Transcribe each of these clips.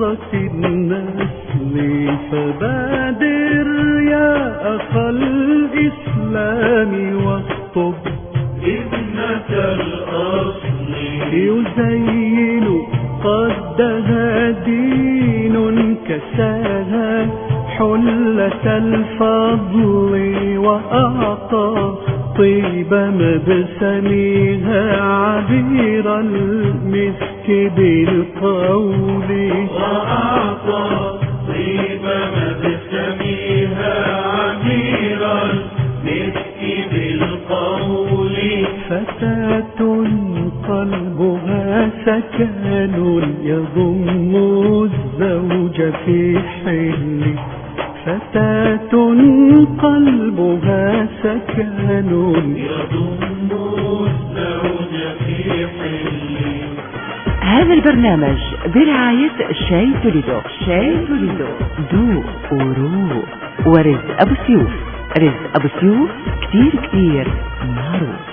براءة النسل فبادر يا أخا الإسلام واخطب ابنة الأصل يزين قدها دين كساها حلة الفضل وأعطى طيب مبسمها عبير المسك بالقول وأعطى طيب مبسمها عبير المسك بالقول فتاة قلبها سكن يضم الزوج في حل فتاة قلبها سكن يضم الزوج في حل. هذا البرنامج برعاية شاي توليدو. شاي توليدو ذوق وروق. ورزق أبو سيوف. رزق أبو سيوف كتير معروف.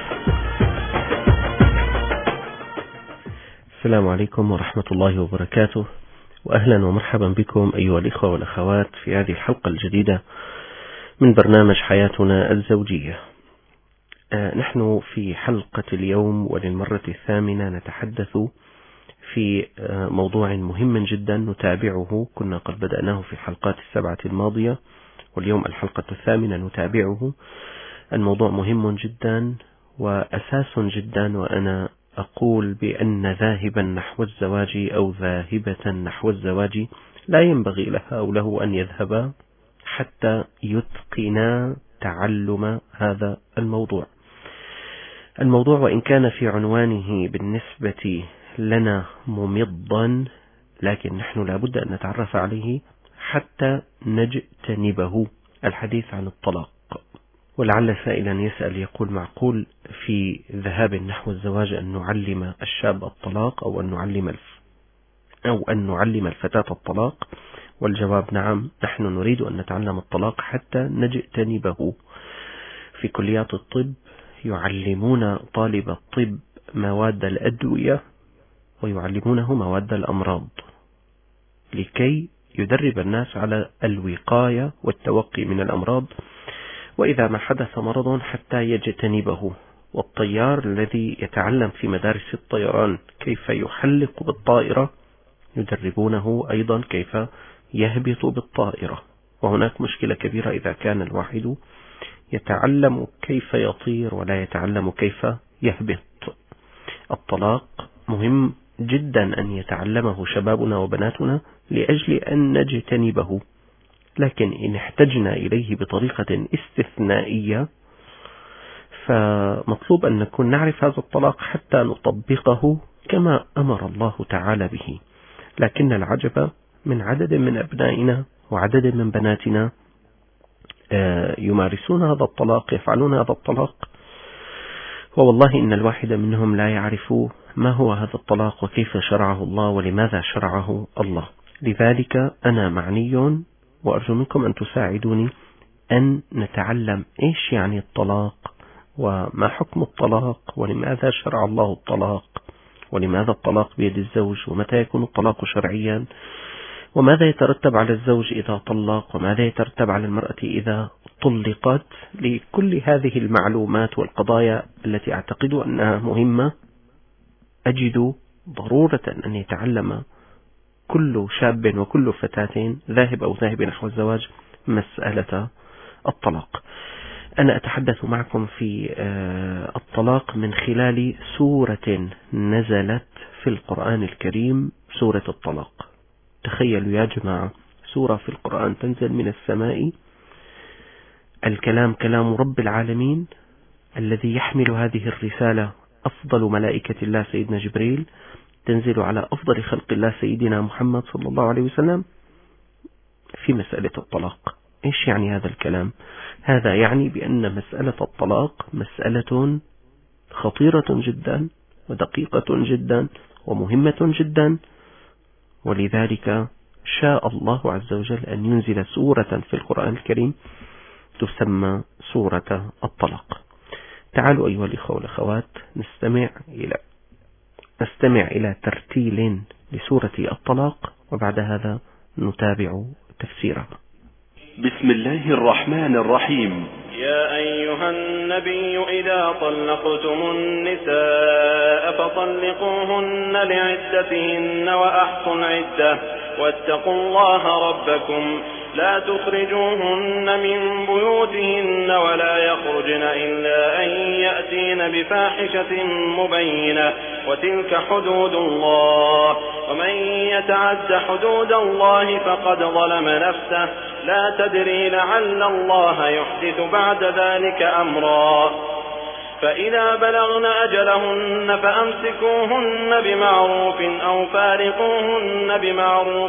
السلام عليكم ورحمة الله وبركاته، وأهلا ومرحبا بكم أيها الإخوة والأخوات في هذه الحلقة الجديدة من برنامج حياتنا الزوجية. نحن في حلقة اليوم وللمرة الثامنة نتحدث في موضوع مهم جدا نتابعه. كنا قد بدأناه في الحلقات 7 الماضية، واليوم الحلقة 8 نتابعه. الموضوع مهم جدا وأساس جدا، وأنا أقول بأن ذاهبا نحو الزواج أو ذاهبة نحو الزواج لا ينبغي لها أو له أن يذهبا حتى يتقنا تعلم هذا الموضوع. الموضوع وإن كان في عنوانه بالنسبة لنا ممضا، لكن نحن لابد أن نتعرف عليه حتى نجتنبه. الحديث عن الطلاق. ولعل سائلا يسأل يقول: معقول في ذهاب نحو الزواج أن نعلم الشاب الطلاق أو أن نعلم الفتاة الطلاق؟ والجواب نعم، نحن نريد أن نتعلم الطلاق حتى نجتنبه. في كليات الطب يعلمون طالب الطب مواد الأدوية ويعلمونه مواد الأمراض لكي يدرب الناس على الوقاية والتوقي من الأمراض، وإذا ما حدث مرض حتى يجتنبه. والطيار الذي يتعلم في مدارس الطيران كيف يحلق بالطائرة يدربونه أيضا كيف يهبط بالطائرة. وهناك مشكلة كبيرة إذا كان الواحد يتعلم كيف يطير ولا يتعلم كيف يهبط. الطلاق مهم جدا أن يتعلمه شبابنا وبناتنا لأجل أن نجتنبه، لكن إن احتجنا إليه بطريقة استثنائية فمطلوب أن نكون نعرف هذا الطلاق حتى نطبقه كما أمر الله تعالى به. لكن العجب من عدد من أبنائنا وعدد من بناتنا يمارسون هذا الطلاق، يفعلون هذا الطلاق، ووالله إن الواحد منهم لا يعرف ما هو هذا الطلاق وكيف شرعه الله ولماذا شرعه الله. لذلك أنا معني وأرجو منكم أن تساعدوني أن نتعلم إيش يعني الطلاق، وما حكم الطلاق، ولماذا شرع الله الطلاق، ولماذا الطلاق بيد الزوج، ومتى يكون الطلاق شرعيا، وماذا يترتب على الزوج إذا طلق، وماذا يترتب على المرأة إذا طلقت. لكل هذه المعلومات والقضايا التي أعتقد أنها مهمة أجد ضرورة أن يتعلم كل شاب وكل فتاة ذاهب أو ذاهب نحو الزواج مسألة الطلاق. أنا أتحدث معكم في الطلاق من خلال سورة نزلت في القرآن الكريم، سورة الطلاق. تخيلوا يا جماعة، سورة في القرآن تنزل من السماء، الكلام كلام رب العالمين الذي يحمل هذه الرسالة أفضل ملائكة الله سيدنا جبريل، تنزل على أفضل خلق الله سيدنا محمد صلى الله عليه وسلم في مسألة الطلاق. إيش يعني هذا الكلام؟ هذا يعني بأن مسألة الطلاق مسألة خطيرة جدا ودقيقة جدا ومهمة جدا، ولذلك شاء الله عز وجل أن ينزل سورة في القرآن الكريم تسمى سورة الطلاق. تعالوا أيها الإخوة والأخوات نستمع إلى ترتيل لسورة الطلاق، وبعد هذا نتابع تفسيرها. بسم الله الرحمن الرحيم. يا أيها النبي إذا طلقتم النساء فطلقوهن لعدتهن وأحصوا العدة واتقوا الله ربكم لا تخرجوهن من بيوتهن ولا يخرجن إلا أن يأتين بفاحشة مبينة وتلك حدود الله ومن يتعد حدود الله فقد ظلم نفسه لا تدري لعل الله يحدث بعد ذلك أمرا. فإذا بلغن أجلهن فأمسكوهن بمعروف أو فارقوهن بمعروف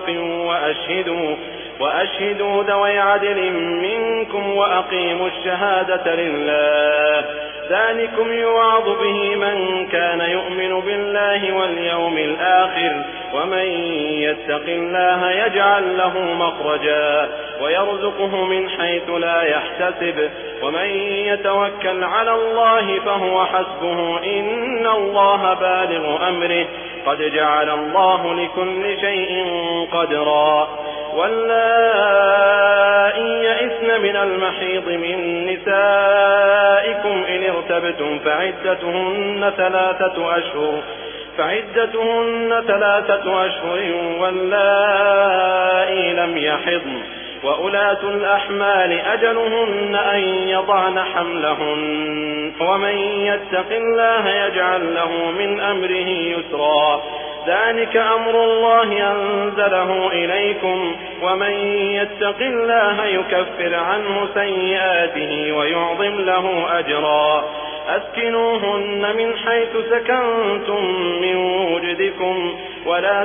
وأشهدوا ذوي عدل منكم وأقيموا الشهادة لله ذلكم يوعظ به من كان يؤمن بالله واليوم الآخر ومن يتق الله يجعل له مخرجا ويرزقه من حيث لا يحتسب ومن يتوكل على الله فهو حسبه إن الله بالغ أمره قد جعل الله لكل شيء قدرا. واللائي يئسن من المحيض من نسائكم إن ارتبتم فعدتهن 3 أشهر واللائي لم يحضن وأولاة الأحمال أجلهن أن يضعن حملهن ومن يتق الله يجعل له من أمره يسرا ذلك أمر الله أنزله إليكم ومن يتق الله يكفر عنه سيئاته ويعظم له أجرا. أسكنوهن من حيث سكنتم من وجدكم ولا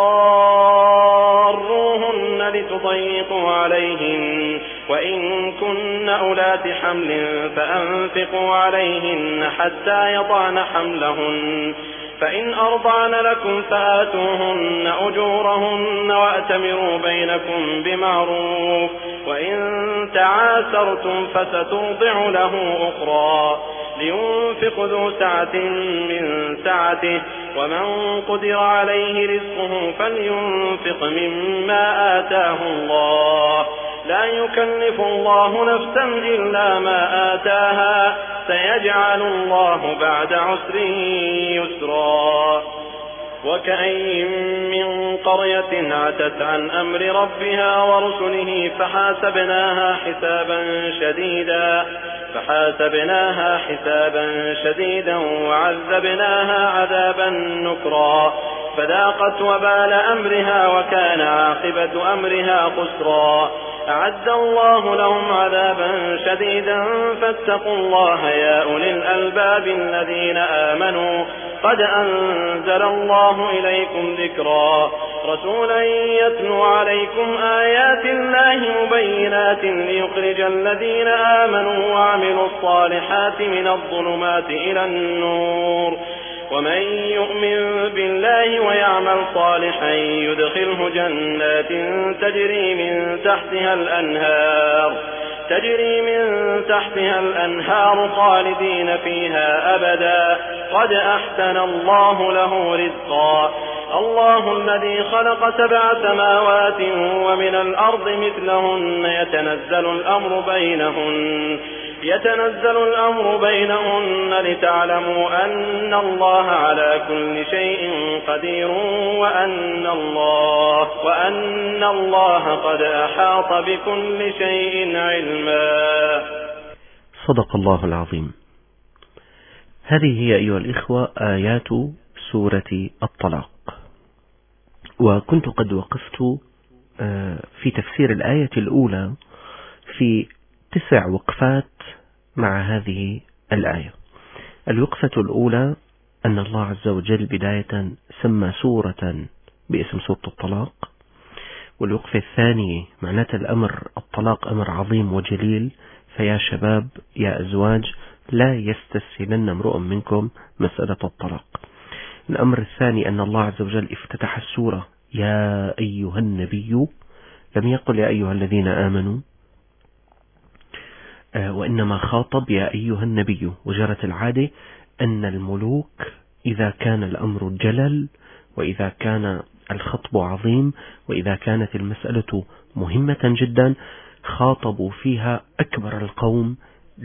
تضاروهن لتضيقوا عليهن وإن كن أولات حمل فأنفقوا عليهن حتى يضعن حملهن فإن أرضعن لكم فآتوهن أجورهن وأتمروا بينكم بمعروف وإن تعاسرتم فسترضع له أخرى لينفق ذو سعة من سعته ومن قدر عليه رزقه فلينفق مما آتاه الله لا يكلف الله نفسا إلا ما آتاها سيجعل الله بعد عسر يسرا. وكأين من قرية عتت عن أمر ربها ورسله فحاسبناها حسابا شديدا وعذبناها عذابا نكرا فذاقت وبال أمرها وكان عاقبة أمرها خسرا. أعد الله لهم عذابا شديدا فاتقوا الله يا أولي الألباب الذين آمنوا قد أنزل الله إليكم ذكرا رسولا يتلو عليكم آيات الله مبينات ليخرج الذين آمنوا وعملوا الصالحات من الظلمات إلى النور ومن يؤمن بالله ويعمل صالحا يدخله جنات تجري من تحتها الأنهار خالدين فيها أبدا قد أحسن الله له رزقا. الله الذي خلق 7 سماوات ومن الأرض مثلهن يتنزل الأمر بينهن لتعلموا أن الله على كل شيء قدير وأن الله قد أحاط بكل شيء علما. صدق الله العظيم. هذه هي أيها الإخوة آيات سورة الطلاق، وكنت قد وقفت في تفسير الآية الأولى في 9 وقفات مع هذه الآية. الوقفة الأولى أن الله عز وجل بداية سمى سورة باسم سورة الطلاق، والوقفة الثانية معناته الطلاق أمر عظيم وجليل، فيا شباب يا أزواج لا يستسهلن امرؤ منكم مسألة الطلاق. الأمر الثاني أن الله عز وجل افتتح السورة يا أيها النبي، لم يقل يا أيها الذين آمنوا، وإنما خاطب يا أيها النبي. وجرت العادة أن الملوك إذا كان الأمر جلل وإذا كان الخطب عظيم، وإذا كانت المسألة مهمة جدا خاطبوا فيها أكبر القوم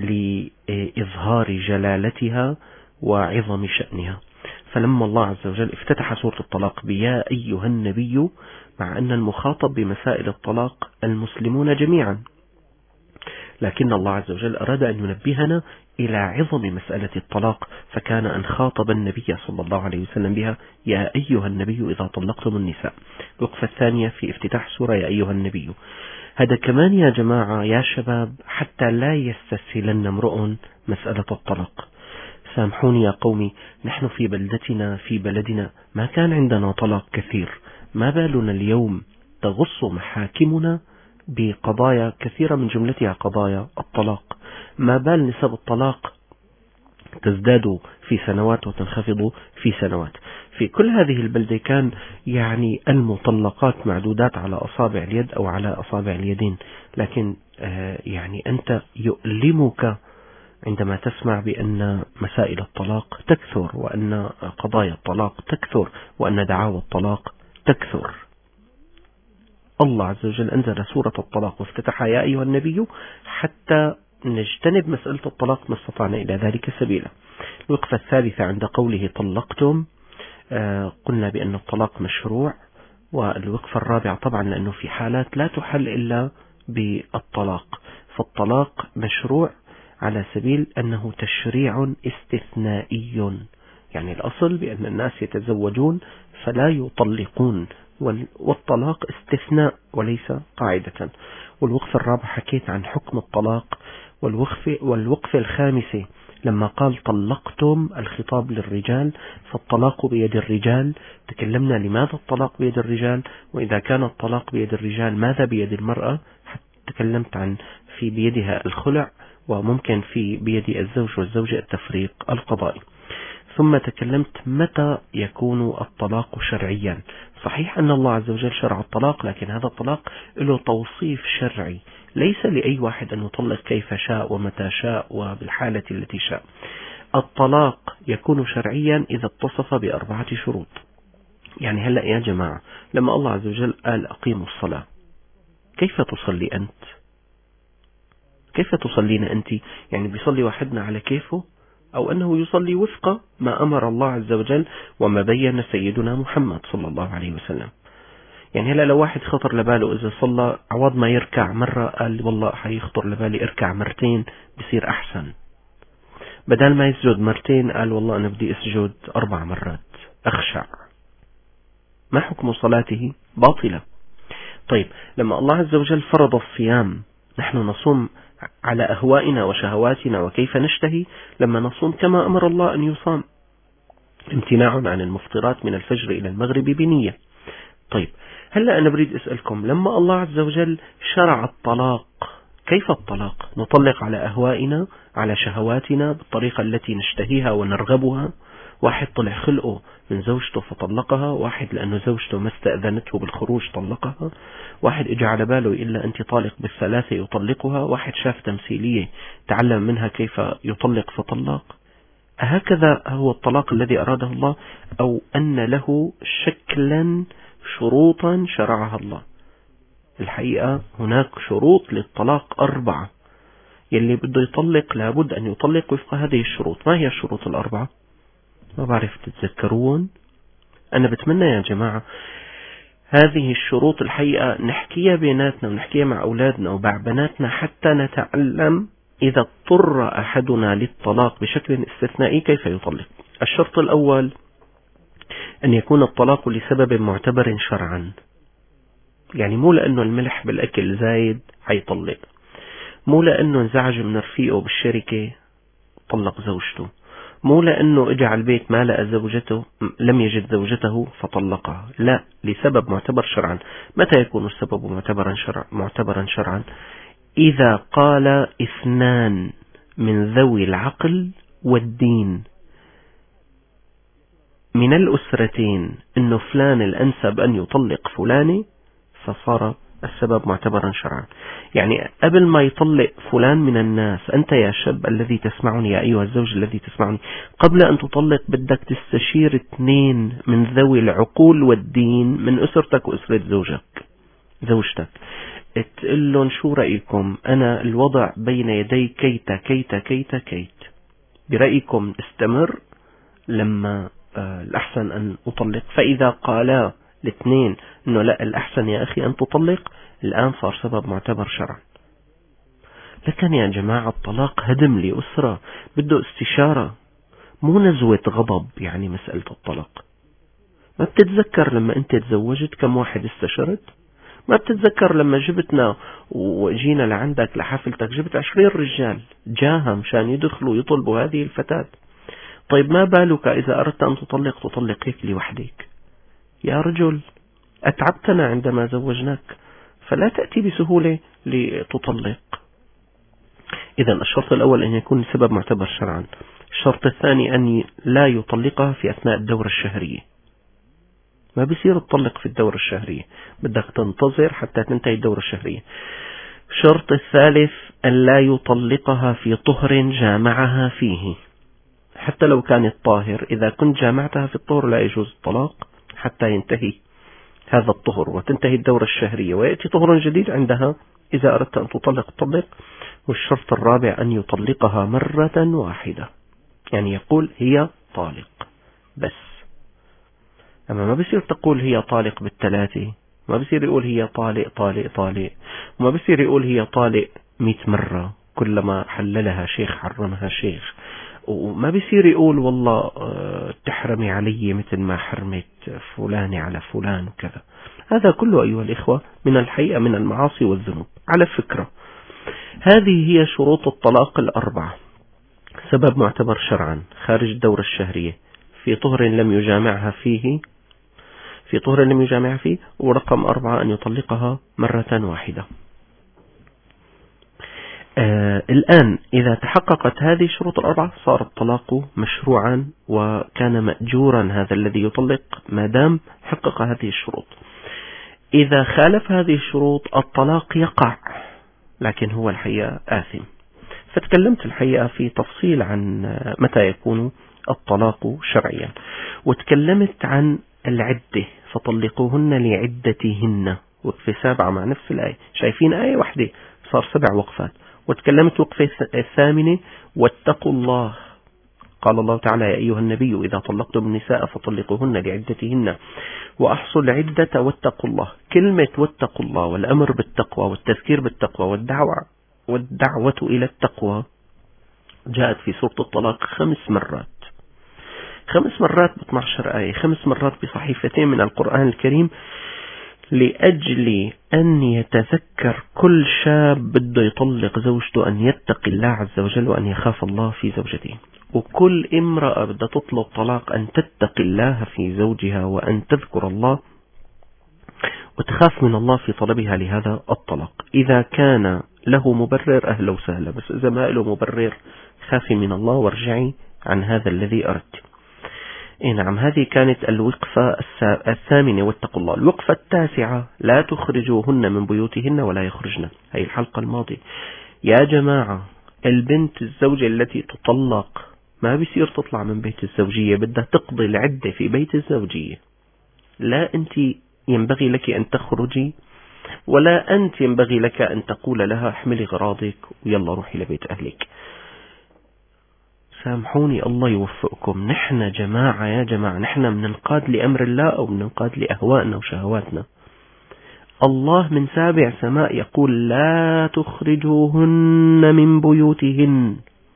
لإظهار جلالتها وعظم شأنها. فلما الله عز وجل افتتح سورة الطلاق بيا أيها النبي، مع أن المخاطب بمسائل الطلاق المسلمون جميعا، لكن الله عز وجل أراد أن ينبهنا إلى عظم مسألة الطلاق، فكان أن خاطب النبي صلى الله عليه وسلم بها يا أيها النبي إذا طلقتم النساء. الوقفة الثانية في افتتاح سورة يا أيها النبي. هذا كمان يا جماعة يا شباب حتى لا يستسهلن امرؤ مسألة الطلاق. سامحوني يا قومي، نحن في بلدتنا في بلدنا ما كان عندنا طلاق كثير، ما بالنا اليوم تغص محاكمنا بقضايا كثيرة من جملتها قضايا الطلاق. ما بال نسب الطلاق تزداد في سنوات وتنخفض في سنوات. في كل هذه البلدة كان يعني المطلقات معدودات على أصابع اليد أو على أصابع اليدين، لكن يعني أنت يؤلمك عندما تسمع بأن مسائل الطلاق تكثر، وأن قضايا الطلاق تكثر، وأن دعاوى الطلاق تكثر. الله عز وجل أنزل سورة الطلاق وافتتحها يا أيها النبي حتى نجتنب مسألة الطلاق ما استطعنا إلى ذلك سبيلا. الوقفة الثالثة عند قوله طلقتم، قلنا بأن الطلاق مشروع. والوقفة الرابعة طبعا لأنه في حالات لا تحل إلا بالطلاق، فالطلاق مشروع على سبيل أنه تشريع استثنائي، يعني الأصل بأن الناس يتزوجون فلا يطلقون، والطلاق استثناء وليس قاعدة. والوقفة الرابعة حكيت عن حكم الطلاق. والوقفة الخامسة لما قال طلقتم الخطاب للرجال، فالطلاق بيد الرجال. تكلمنا لماذا الطلاق بيد الرجال، وإذا كان الطلاق بيد الرجال ماذا بيد المرأة. تكلمت عن في بيدها الخلع، وممكن في بيد الزوج والزوجة التفريق القضائي. ثم تكلمت متى يكون الطلاق شرعيا. صحيح أن الله عز وجل شرع الطلاق، لكن هذا الطلاق له توصيف شرعي، ليس لأي واحد أن يطلق كيف شاء ومتى شاء وبالحالة التي شاء. الطلاق يكون شرعيا إذا اتصف ب4 شروط. يعني هلأ يا جماعة لما الله عز وجل قال أقيموا الصلاة، كيف تصلي أنت؟ كيف تصلين أنت؟ يعني بيصلي واحدنا على كيفه، أو أنه يصلي وفق ما أمر الله عز وجل وما بين سيدنا محمد صلى الله عليه وسلم. يعني هلا لو واحد خطر لباله إذا صلى عوض ما يركع مرة قال والله حيخطر لبالي اركع مرتين بصير أحسن، بدل ما يسجد مرتين قال والله أنا بدي أسجد 4 مرات أخشع، ما حكم صلاته؟ باطلة. طيب لما الله عز وجل فرض الصيام، نحن نصوم على أهوائنا وشهواتنا وكيف نشتهي، لما نصوم كما أمر الله أن يصام، امتناع عن المفطرات من الفجر إلى المغرب بنية. طيب هلأ أنا بريد أسألكم، لما الله عز وجل شرع الطلاق، كيف الطلاق؟ نطلق على أهوائنا على شهواتنا بالطريقة التي نشتهيها ونرغبها. واحد طلع خلقه من زوجته فطلقها، واحد لأنه زوجته ما استأذنته بالخروج طلقها، واحد اجى على باله إلا أنت طالق بالثلاثة يطلقها، واحد شاف تمثيلية تعلم منها كيف يطلق فطلق. هكذا هو الطلاق الذي أراده الله، أو أن له شكلا شروطا شرعها الله؟ الحقيقة هناك شروط للطلاق 4، يلي بده يطلق لابد أن يطلق وفق هذه الشروط. ما هي الشروط 4؟ ما بعرف تتذكرون. أنا بتمنى يا جماعة هذه الشروط الحقيقة نحكيها بيناتنا ونحكيها مع أولادنا ومع بناتنا حتى نتعلم إذا اضطر أحدنا للطلاق بشكل استثنائي كيف يطلق. الشرط الأول أن يكون الطلاق لسبب معتبر شرعا، يعني مو لأنه الملح بالأكل زايد حيطلق، مو لأنه انزعج من رفيقه بالشركة طلق زوجته، مو لأنه اجى على البيت ما لقى زوجته لم يجد زوجته فطلقها، لا، لسبب معتبر شرعا. متى يكون السبب معتبرا شرعا؟ إذا قال 2 من ذوي العقل والدين من الأسرتين إنه فلان الأنسب أن يطلق فلاني، فصار السبب معتبرا شرعا. يعني قبل ما يطلق فلان من الناس، أنت يا شاب الذي تسمعني، يا أيها الزوج الذي تسمعني، قبل أن تطلق بدك تستشير 2 من ذوي العقول والدين من أسرتك وأسرة زوجتك، تقول لهم شو رأيكم، أنا الوضع بين يدي كيت كيت كيت كيت، برأيكم استمر لما الأحسن أن أطلق. فإذا قالا 2 أنه لا الأحسن يا أخي أن تطلق، الآن صار سبب معتبر شرعا. لكن يا جماعة الطلاق هدم لأسرة، بده استشارة، مو نزوة غضب. يعني مسألة الطلاق ما بتتذكر لما أنت تزوجت كم واحد استشرت؟ ما بتتذكر لما جبتنا وجينا لعندك لحفلتك جبت 20 رجال جاها مشان يدخلوا يطلبوا هذه الفتاة؟ طيب ما بالك إذا أردت أن تطلق هيك لوحدك؟ يا رجل أتعبتنا عندما زوجناك، فلا تأتي بسهولة لتطلق. إذا الشرط الأول أن يكون سبب معتبر شرعا. الشرط الثاني أن لا يطلقها في أثناء الدورة الشهرية. ما بيصير تطلق في الدورة الشهرية، بدك تنتظر حتى تنتهي الدورة الشهرية. الشرط الثالث أن لا يطلقها في طهر جامعها فيه، حتى لو كانت طاهر. إذا كنت جامعتها في الطهر لا يجوز الطلاق حتى ينتهي هذا الطهر وتنتهي الدورة الشهرية ويأتي طهر جديد عندها. إذا أردت أن تطلق. والشرط الرابع أن يطلقها مرة واحدة، يعني يقول هي طالق بس. أما ما بيصير تقول هي طالق بالثلاثة، ما بيصير يقول هي طالق، وما بيصير يقول هي طالق 100 مرة كلما حللها شيخ حرمها شيخ، وما بيصير يقول والله تحرمي علي مثل ما حرمت فلان على فلان وكذا. هذا كله أيها الإخوة من الحقيقة من المعاصي والذنوب. على فكرة هذه هي شروط الطلاق 4: سبب معتبر شرعا، خارج الدورة الشهرية، في طهر لم يجامعها فيه، ورقم 4 أن يطلقها مرة واحدة. الآن إذا تحققت هذه الشروط 4 صار الطلاق مشروعا وكان مأجورا هذا الذي يطلق ما دام حقق هذه الشروط. إذا خالف هذه الشروط الطلاق يقع، لكن هو الحقيقة آثم. فتكلمت الحقيقة في تفصيل عن متى يكون الطلاق شرعيا، وتكلمت عن العدة، فطلقوهن لعدتهن، وقفة 7 مع نفس الآية. شايفين آية واحدة صار 7 وقفات. وتكلمت وقفة 8: واتقوا الله، قال الله تعالى يا أيها النبي إذا طلقتم النساء فطلقوهن لعدتهن وأحصوا العدة واتقوا الله. كلمة واتقوا الله والأمر بالتقوى والتذكير بالتقوى والدعوة إلى التقوى جاءت في سورة الطلاق 5 مرات، 5 مرات ب12 آية، 5 مرات بصحيفتين من القرآن الكريم، لأجل أن يتذكر كل شاب بده يطلق زوجته أن يتقي الله عز وجل وأن يخاف الله في زوجته، وكل امرأة بدها تطلب طلاق أن تتقي الله في زوجها وأن تذكر الله وتخاف من الله في طلبها لهذا الطلاق. إذا كان له مبرر أهلا وسهلا، بس إذا ما له مبرر خافي من الله وارجعي عن هذا الذي أردت. نعم، هذه كانت الوقفة 8: واتقوا الله. الوقفة 9: لا تخرجوهن من بيوتهن ولا يخرجن. هي الحلقة الماضية يا جماعة. البنت الزوجة التي تطلق ما بيصير تطلع من بيت الزوجية، بدها تقضي العدة في بيت الزوجية. لا أنت ينبغي لك أن تخرجي، ولا أنت ينبغي لك أن تقول لها احملي غراضك ويلا روحي لبيت أهلك. سامحوني الله يوفقكم. نحن يا جماعة نحن بننقاد لأمر الله أو بننقاد لأهوائنا وشهواتنا؟ الله من 7 سماء يقول لا تخرجوهن من بيوتهن.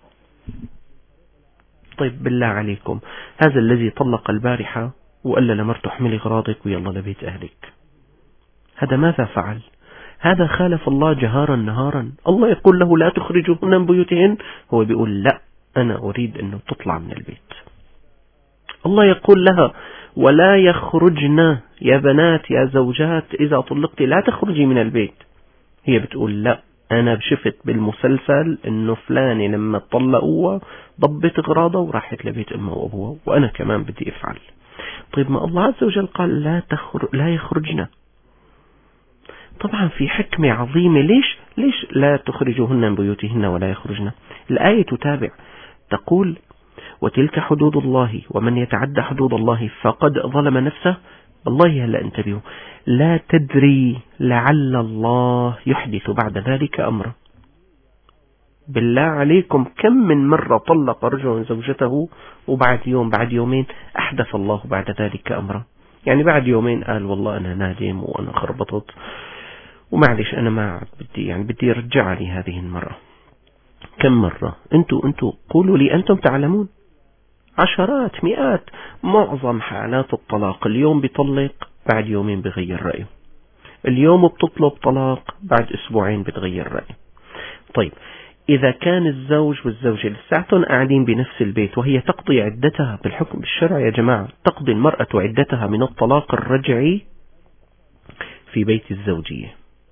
طيب بالله عليكم، هذا الذي طلق البارحة وقال لمرته احملي غراضك ويلا لبيت أهلك، هذا ماذا فعل؟ هذا خالف الله جهارا نهارا. الله يقول له لا تخرجوهن من بيوتهن، هو بيقول لا أنا أريد أنه تطلع من البيت. الله يقول لها ولا يخرجن يا بنات يا زوجات إذا طلقت لا تخرجي من البيت، هي بتقول لا أنا شفت بالمسلسل أنه فلاني لما طلقوها ضبت غراضه وراحت لبيت أمه وأبوها وأنا كمان بدي أفعل. طيب ما الله عز وجل قال لا يخرجن. طبعا في حكمة عظيمة. ليش لا تخرجوهن من بيوتهن ولا يخرجن؟ الآية تتابع تقول وتلك حدود الله ومن يتعدى حدود الله فقد ظلم نفسه. والله هلا انتبهوا، لا تدري لعل الله يحدث بعد ذلك أمرا. بالله عليكم كم من مرة طلق رجل زوجته وبعد يوم بعد يومين أحدث الله بعد ذلك أمرا؟ يعني بعد يومين قال والله أنا نادم وأنا خربطت ومعلش أنا ما بدي يرجع لي هذه المرأة. كم مرة؟ انتوا قولوا لي، أنتم تعلمون، عشرات مئات. معظم حالات الطلاق اليوم بيطلق بعد يومين بغير رأيه، اليوم بتطلب طلاق بعد أسبوعين بتغير رأيه. طيب إذا كان الزوج والزوجة لساتهم قاعدين بنفس البيت وهي تقضي عدتها بالحكم بالشرع يا جماعة، تقضي المرأة عدتها من الطلاق الرجعي في بيت الزوجية،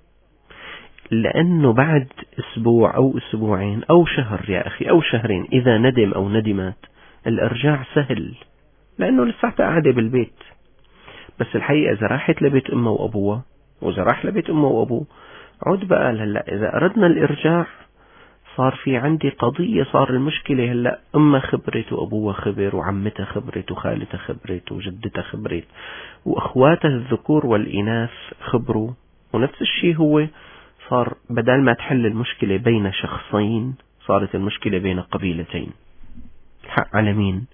لأنه بعد أسبوع أو أسبوعين أو شهر يا أخي أو شهرين إذا ندم أو ندمت الإرجاع سهل، لأنه لساتها قاعدة بالبيت. بس الحقيقة إذا راحت لبيت أمه وأبوها وإذا راح لبيت أمه وأبوه عود بقى هلا إذا أردنا الإرجاع صار في عندي قضية، صار المشكلة هلا أمها خبرت وأبوها خبر وعمتها خبرت وخالتها خبرت وجدتها خبرت وأخواتها الذكور والإناث خبروا، ونفس الشيء هو صار بدل ما تحل المشكلة بين شخصين صارت المشكلة بين قبيلتين. الحق على مين؟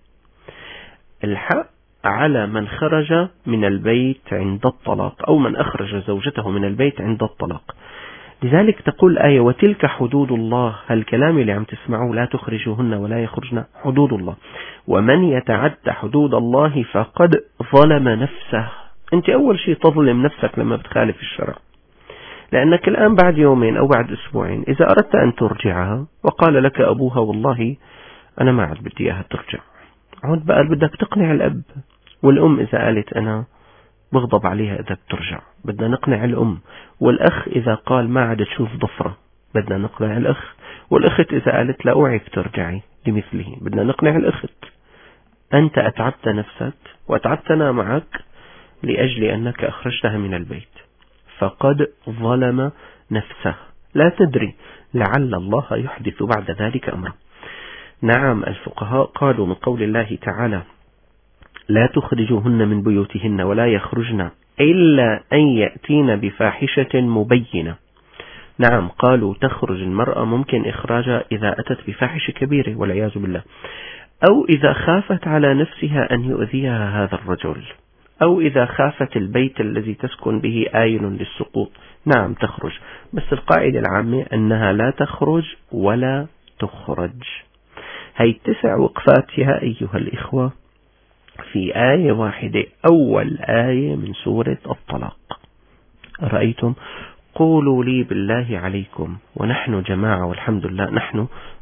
الحق على من خرج من البيت عند الطلاق أو من أخرج زوجته من البيت عند الطلاق. لذلك تقول الآية وتلك حدود الله. هالكلام اللي عم تسمعوه لا تخرجوهن ولا يخرجن حدود الله، ومن يتعد حدود الله فقد ظلم نفسه. أنت أول شيء تظلم نفسك لما بتخالف الشرع، لأنك الآن بعد يومين أو بعد أسبوعين إذا أردت أن ترجعها وقال لك أبوها والله أنا ما عاد بدي إياها ترجع، عود بقى بدك تقنع الأب، والأم إذا قالت أنا بغضب عليها إذا بترجع بدنا نقنع الأم، والأخ إذا قال ما عاد تشوف ضفرة بدنا نقنع الأخ، والأخت إذا قالت لا أوعك ترجعي لمثله بدنا نقنع الأخت. أنت أتعبت نفسك وأتعبتنا معك لأجل أنك أخرجتها من البيت، فقد ظلم نفسه. لا تدري لعل الله يحدث بعد ذلك أمرا. نعم الفقهاء قالوا من قول الله تعالى لا تخرجوهن من بيوتهن ولا يخرجن إلا أن يأتين بفاحشة مبينة. نعم قالوا تخرج المرأة ممكن إخراجها إذا أتت بفاحشة كبيرة والعياذ بالله، أو إذا خافت على نفسها أن يؤذيها هذا الرجل، أو إذا خافت البيت الذي تسكن به آين للسقوط. نعم تخرج، بس القاعدة العامة أنها لا تخرج ولا تخرج. هي 9 وقفات يا أيها الإخوة في آية واحدة، أول آية من سورة الطلاق. رأيتم؟ قولوا لي بالله عليكم، ونحن جماعة والحمد لله نحن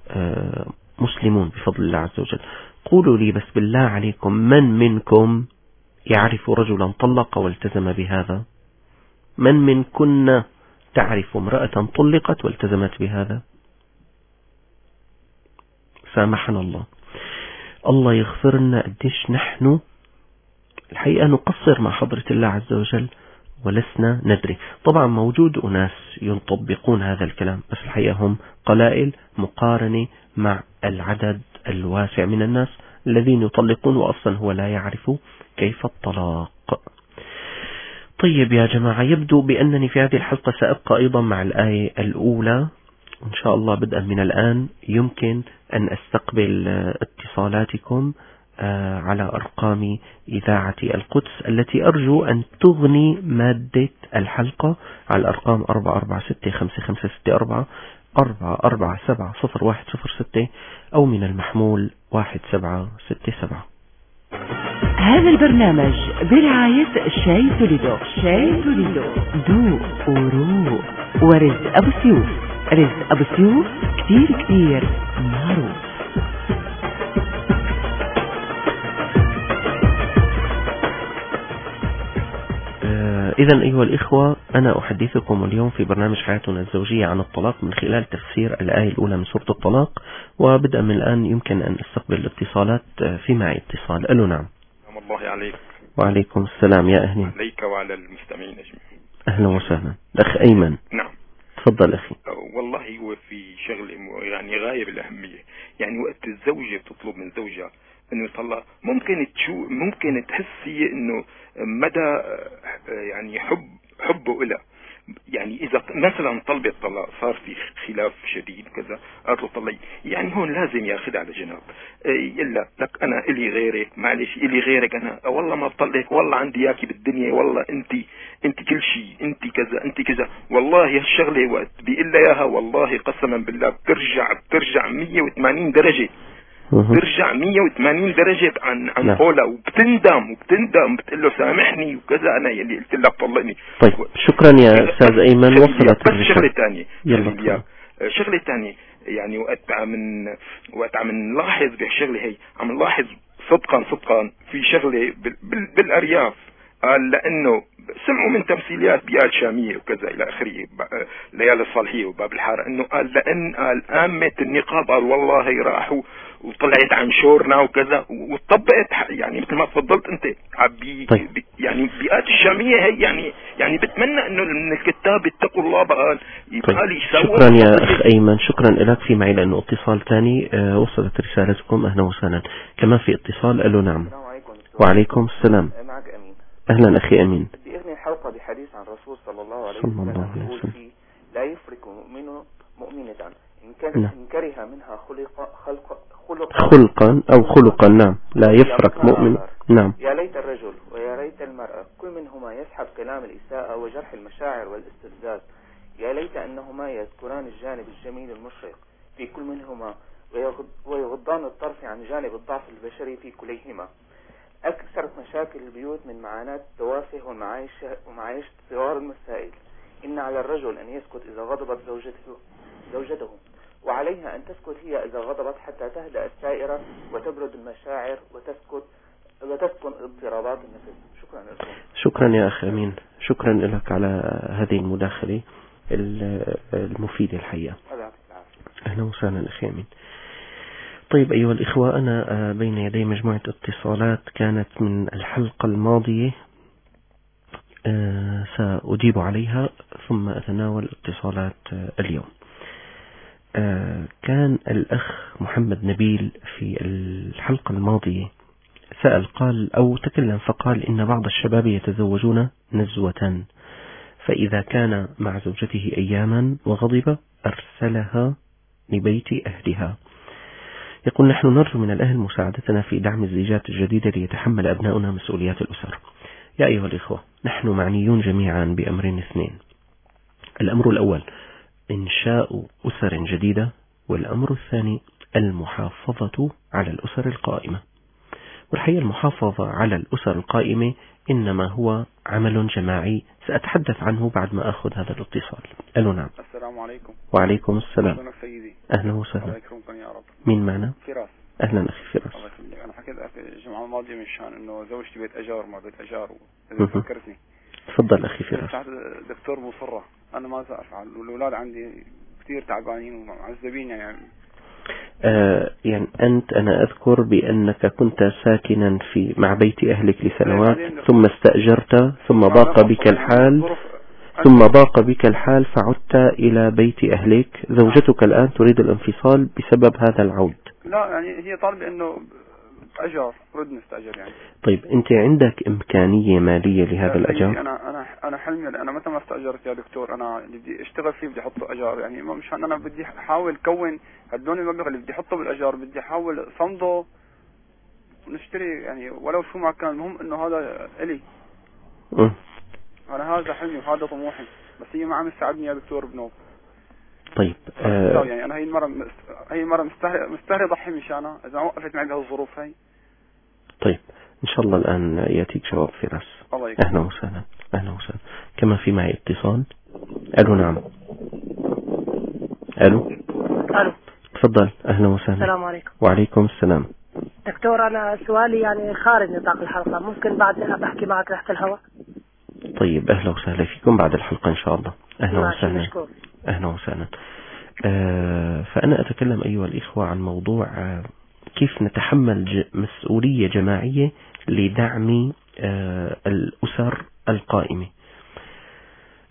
مسلمون بفضل الله عز وجل، قولوا لي بس بالله عليكم من منكم يعرف رجلا طلق والتزم بهذا؟ من منكن تعرف امرأة طلقت والتزمت بهذا؟ سامحنا الله، الله يغفر لنا قديش نحن الحقيقة نقصر مع حضرة الله عز وجل ولسنا ندري. طبعا موجود أناس يطبقون هذا الكلام، بس الحقيقة هم قلائل مقارنة مع العدد الواسع من الناس الذين يطلقون وأصلا هو لا يعرف كيف الطلاق. طيب يا جماعة، يبدو بأنني في هذه الحلقة سأبقى أيضا مع الآية الأولى إن شاء الله. بدءا من الآن يمكن أن أستقبل اتصالاتكم على أرقام إذاعة القدس التي أرجو أن تغني مادة الحلقة على الأرقام 4465564 4470106 أو من المحمول 1767. هذا البرنامج برعاية شاي توليدو. شاي توليدو ذوق وروق. ورزق أبو سيوف. رزق أبو سيوف كتير معروف. إذن أيها الإخوة، أنا أحدثكم اليوم في برنامج حياتنا الزوجية عن الطلاق من خلال تفسير الآية الأولى من سورة الطلاق. وبدءا من الآن يمكن أن أستقبل الاتصالات. في معي اتصال. ألو. نعم. الله عليك. وعليكم السلام يا أهلين. عليك وعلى المستمعين أجمعين. أهلا وسهلا. الأخ أيمن. نعم. تفضل أخي. والله هو في شغلة يعني غاية بالأهمية، يعني وقت الزوجة بتطلب من زوجها انه يطلق، ممكن تحسي انه مدى يعني حبه إلها. يعني اذا مثلا طلبت طلاق، صار في خلاف شديد كذا، قالت له طلقي، يعني هون لازم ياخذها على جنب. الا لك انا الي غيرك، معلش الي غيرك، انا والله ما بطلقك، والله عندي اياكي بالدنيا، والله انت كل شيء، انت كذا انت كذا. والله هالشغله وقت بيقول لها اياها والله قسما بالله بترجع 180 درجه، ترجع 180 درجة عن قولها، وبتندم بتقول له سامحني وكذا، انا يلي قلت لك طلقني. طيب شكرا يا استاذ ايمن، وصلت الرسالة. شغلة ثانية يعني وقت عم نلاحظ بهالشغلة هي، عم نلاحظ صدقا في شغلة بالارياف، قال لانه سمعوا من تمثيليات بيئات شامية وكذا الى اخره، ليالي الصالحية وباب الحارة، انه قال لان قامة النقاب، قال والله راحوا وطلعت عن شورنا وكذا وطبقت، يعني مثل ما تفضلت انت يعني بيئات الشامية هي يعني بتمنى انه من الكتاب اتقوا الله بقى يبقى لي يسوي. شكرا يا اخ ايمن، شكرا لك. في معي لانه اتصال ثاني. وصلت رسالتكم. اهلا وسهلا. كمان في اتصال. الو نعم. وعليكم السلام. معك امين. اهلا اخي امين. بدي اغني الحلقة بحديث عن الرسول صلى الله عليه وسلم، لا يفرق مؤمن مؤمنة إن كره منها خلقا أو خلقا. نعم، لا يفرق مؤمن. نعم. يا ليت الرجل ويا ليت المرأة كل منهما يسحب كلام الإساءة وجرح المشاعر والاستفزاز. يا ليت أنهما يذكران الجانب الجميل المشرق في كل منهما ويغضان الطرف عن جانب الضعف البشري في كليهما. أكثرت مشاكل البيوت من معاناة التوافه ومعايشة صغار المسائل. إن على الرجل أن يسكت إذا غضبت زوجته، وعليها أن تسكت هي إذا غضبت حتى تهدأ السائرة وتبرد المشاعر وتسكن اضطرابات النفس. شكرا لكم. شكرا يا أخي أمين، شكرا لك على هذه المداخلة المفيدة الحقيقة. أهلا وسهلا أخي أمين. طيب أيها الإخوة، أنا بين يدي مجموعة اتصالات كانت من الحلقة الماضية، سأجيب عليها ثم أتناول اتصالات اليوم. كان الأخ محمد نبيل في الحلقة الماضية سأل، قال أو تكلم فقال إن بعض الشباب يتزوجون نزوة، فإذا كان مع زوجته أياما وغضب أرسلها لبيت أهلها. يقول نحن نرجو من الأهل مساعدتنا في دعم الزيجات الجديدة ليتحمل أبناؤنا مسؤوليات الأسر. يا أيها الإخوة، نحن معنيون جميعا بأمرين اثنين. الأمر الأول إنشاء أسر جديدة، والأمر الثاني المحافظة على الأسر القائمة. والحقيقة المحافظة على الأسر القائمة إنما هو عمل جماعي سأتحدث عنه بعد ما أخذ هذا الاتصال. ألو نعم. السلام عليكم. وعليكم السلام. سيدي. أهلا وسهلا. الله يكرمكم يا رب. مين معنا؟ فراس. أهلا أخي فراس. الله يخليك. أنا حكيت الجمعة الماضية من شان إنه زوجتي بيت أجار ما بيت أجار إذا فكرتني. تفضل أخي فراس. دكتور مصرة، أنا ماذا أفعل؟ والأولاد عندي كثير تعبانين ومعذبين يعني. يعني أنا أذكر بأنك كنت ساكنا مع بيت أهلك لسنوات، ثم استأجرت، ثم ضاق بك الحال فعدت إلى بيت أهلك. زوجتك الآن تريد الانفصال بسبب هذا العود. لا يعني هي طالبة إنه أجار، رد نستأجر يعني. طيب أنت عندك إمكانية مالية لهذا الأجار؟ أنا حلمي، أنا متى ما استأجرت يا دكتور، أنا اللي بدي أشتغل فيه بدي أحطه أجار يعني، مشان أنا بدي أحاول كون هدول المبلغ اللي بدي أحطه بالأجار، بدي أحاول صمده ونشتري يعني ولو شو ما كان، المهم إنه هذا إلي. أنا هذا حلمي وهذا طموحي، بس هي ما عم تساعدني يا دكتور بنوب. طيب يعني أنا هي المرة مستحيل أضحي مشانها إذا وقفت معي بهالظروف هاي. طيب إن شاء الله الآن يأتيك جواب فراس. أهلا وسهلا. أهلا وسهلا. كما في معي اتصال. ألو نعم. ألو. تفضل. أهلا وسهلا. السلام عليكم. وعليكم السلام. دكتور أنا سؤالي يعني خارج نطاق الحلقة، ممكن بعد بحكي معك تحت الهواء؟ طيب أهلا وسهلا فيكم بعد الحلقة إن شاء الله. أهلا وسهلا. أهلا وسهلا. فأنا أتكلم أيها الإخوة عن موضوع كيف نتحمل مسؤولية جماعية لدعم الأسر القائمة.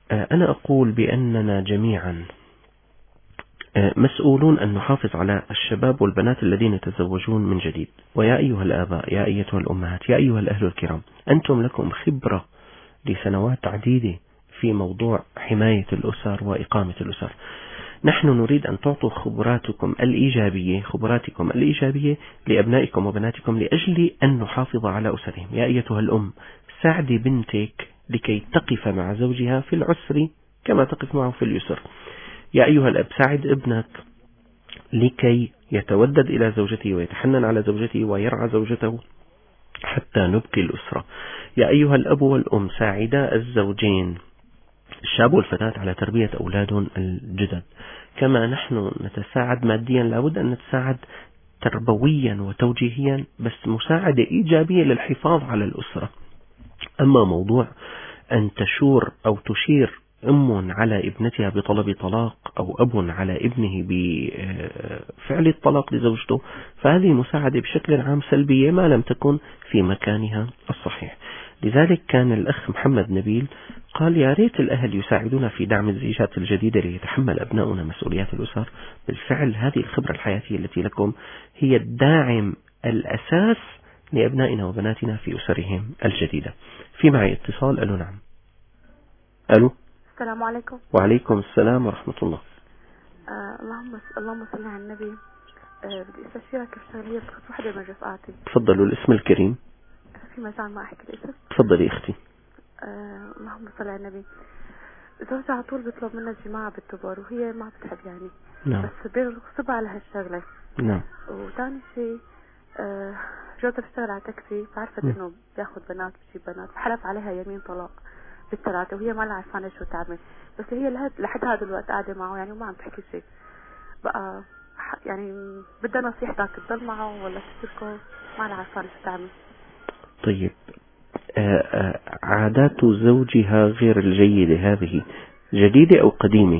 أنا أقول بأننا جميعا مسؤولون أن نحافظ على الشباب والبنات الذين يتزوجون من جديد. ويا أيها الآباء، يا أيتها الأمهات، يا أيها الأهل الكرام، أنتم لكم خبرة لسنوات عديدة في موضوع حماية الأسر وإقامة الأسر. نحن نريد أن تعطوا خبراتكم الإيجابية لأبنائكم وبناتكم لأجل أن نحافظ على أسرهم. يا أيتها الأم، ساعدي بنتك لكي تقف مع زوجها في العسر كما تقف معه في اليسر. يا أيها الأب، ساعد ابنك لكي يتودد إلى زوجته ويتحنن على زوجته ويرعى زوجته حتى نبقي الأسرة. يا أيها الأب والأم، ساعدا الزوجين الشاب والفتاة على تربية أولادهم الجدد. كما نحن نتساعد ماديا، لابد أن نتساعد تربويا وتوجيهيا، بس مساعدة إيجابية للحفاظ على الأسرة. أما موضوع أن تشور أو تشير أم على ابنتها بطلب طلاق أو أب على ابنه بفعل الطلاق لزوجته، فهذه مساعدة بشكل عام سلبية ما لم تكن في مكانها الصحيح. لذلك كان الأخ محمد نبيل قال يا ريت الأهل يساعدونا في دعم الزيجات الجديدة ليتحمل أبناؤنا مسؤوليات الأسر. بالفعل هذه الخبرة الحياتية التي لكم هي الداعم الأساس لأبنائنا وبناتنا في أسرهم الجديدة. في معي اتصال. ألو. نعم. ألو. السلام عليكم. وعليكم السلام ورحمة الله. اللهم صل على النبي. بدي استشيرك بشغلية بخصوص وحدة من رفقاتي. تفضلوا. الاسم الكريم. في مجال ما أحكي الاسم. تفضلي أختي. اللهم صل على النبي. زوجها على طول بيطلب منها الجماعة بالدبر وهي ما بتحب يعني. نعم. بس بيغصبها على هالشغلة. نعم. وثاني شيء جوزها بيشتغل على تاكسي، فعرفت انه بياخذ بنات بيجيب بنات، فحلف عليها يمين طلاق بالثلاثة وهي ما لها عرفانة شو تعمل. بس هي لحد هذا الوقت قاعدة معه يعني وما عم تحكي شيء. بقى يعني بدها نصيحتك تضل معه ولا تتركه؟ ما لها عرفانة شو تعمل. طيب، عادات زوجها غير الجيدة هذه جديدة أو قديمة؟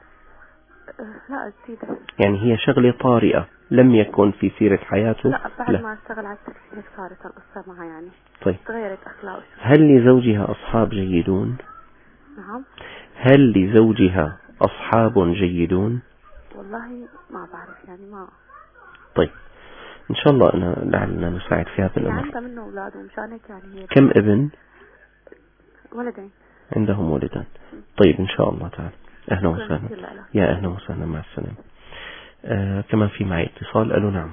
لا جديدة. يعني هي شغلة طارئة لم يكن في سيرة حياته؟ لا، بعد ما اشتغل على التاكسي هيك صارت القصة معها يعني. طيب، تغيرت أخلاقه. هل لزوجها أصحاب جيدون؟ نعم. هل لزوجها أصحاب جيدون؟ والله ما بعرف يعني ما. طيب، إن شاء الله لعلنا نساعد في هذا الأمر. عندها منه أولاد ومشان هيك يعني. كم ابن؟ ولدين. عندهم ولدان. طيب، إن شاء الله تعالى. أهلا وسهلا. يا أهلا وسهلا، مع السلامة. كمان في معي اتصال. ألو. نعم.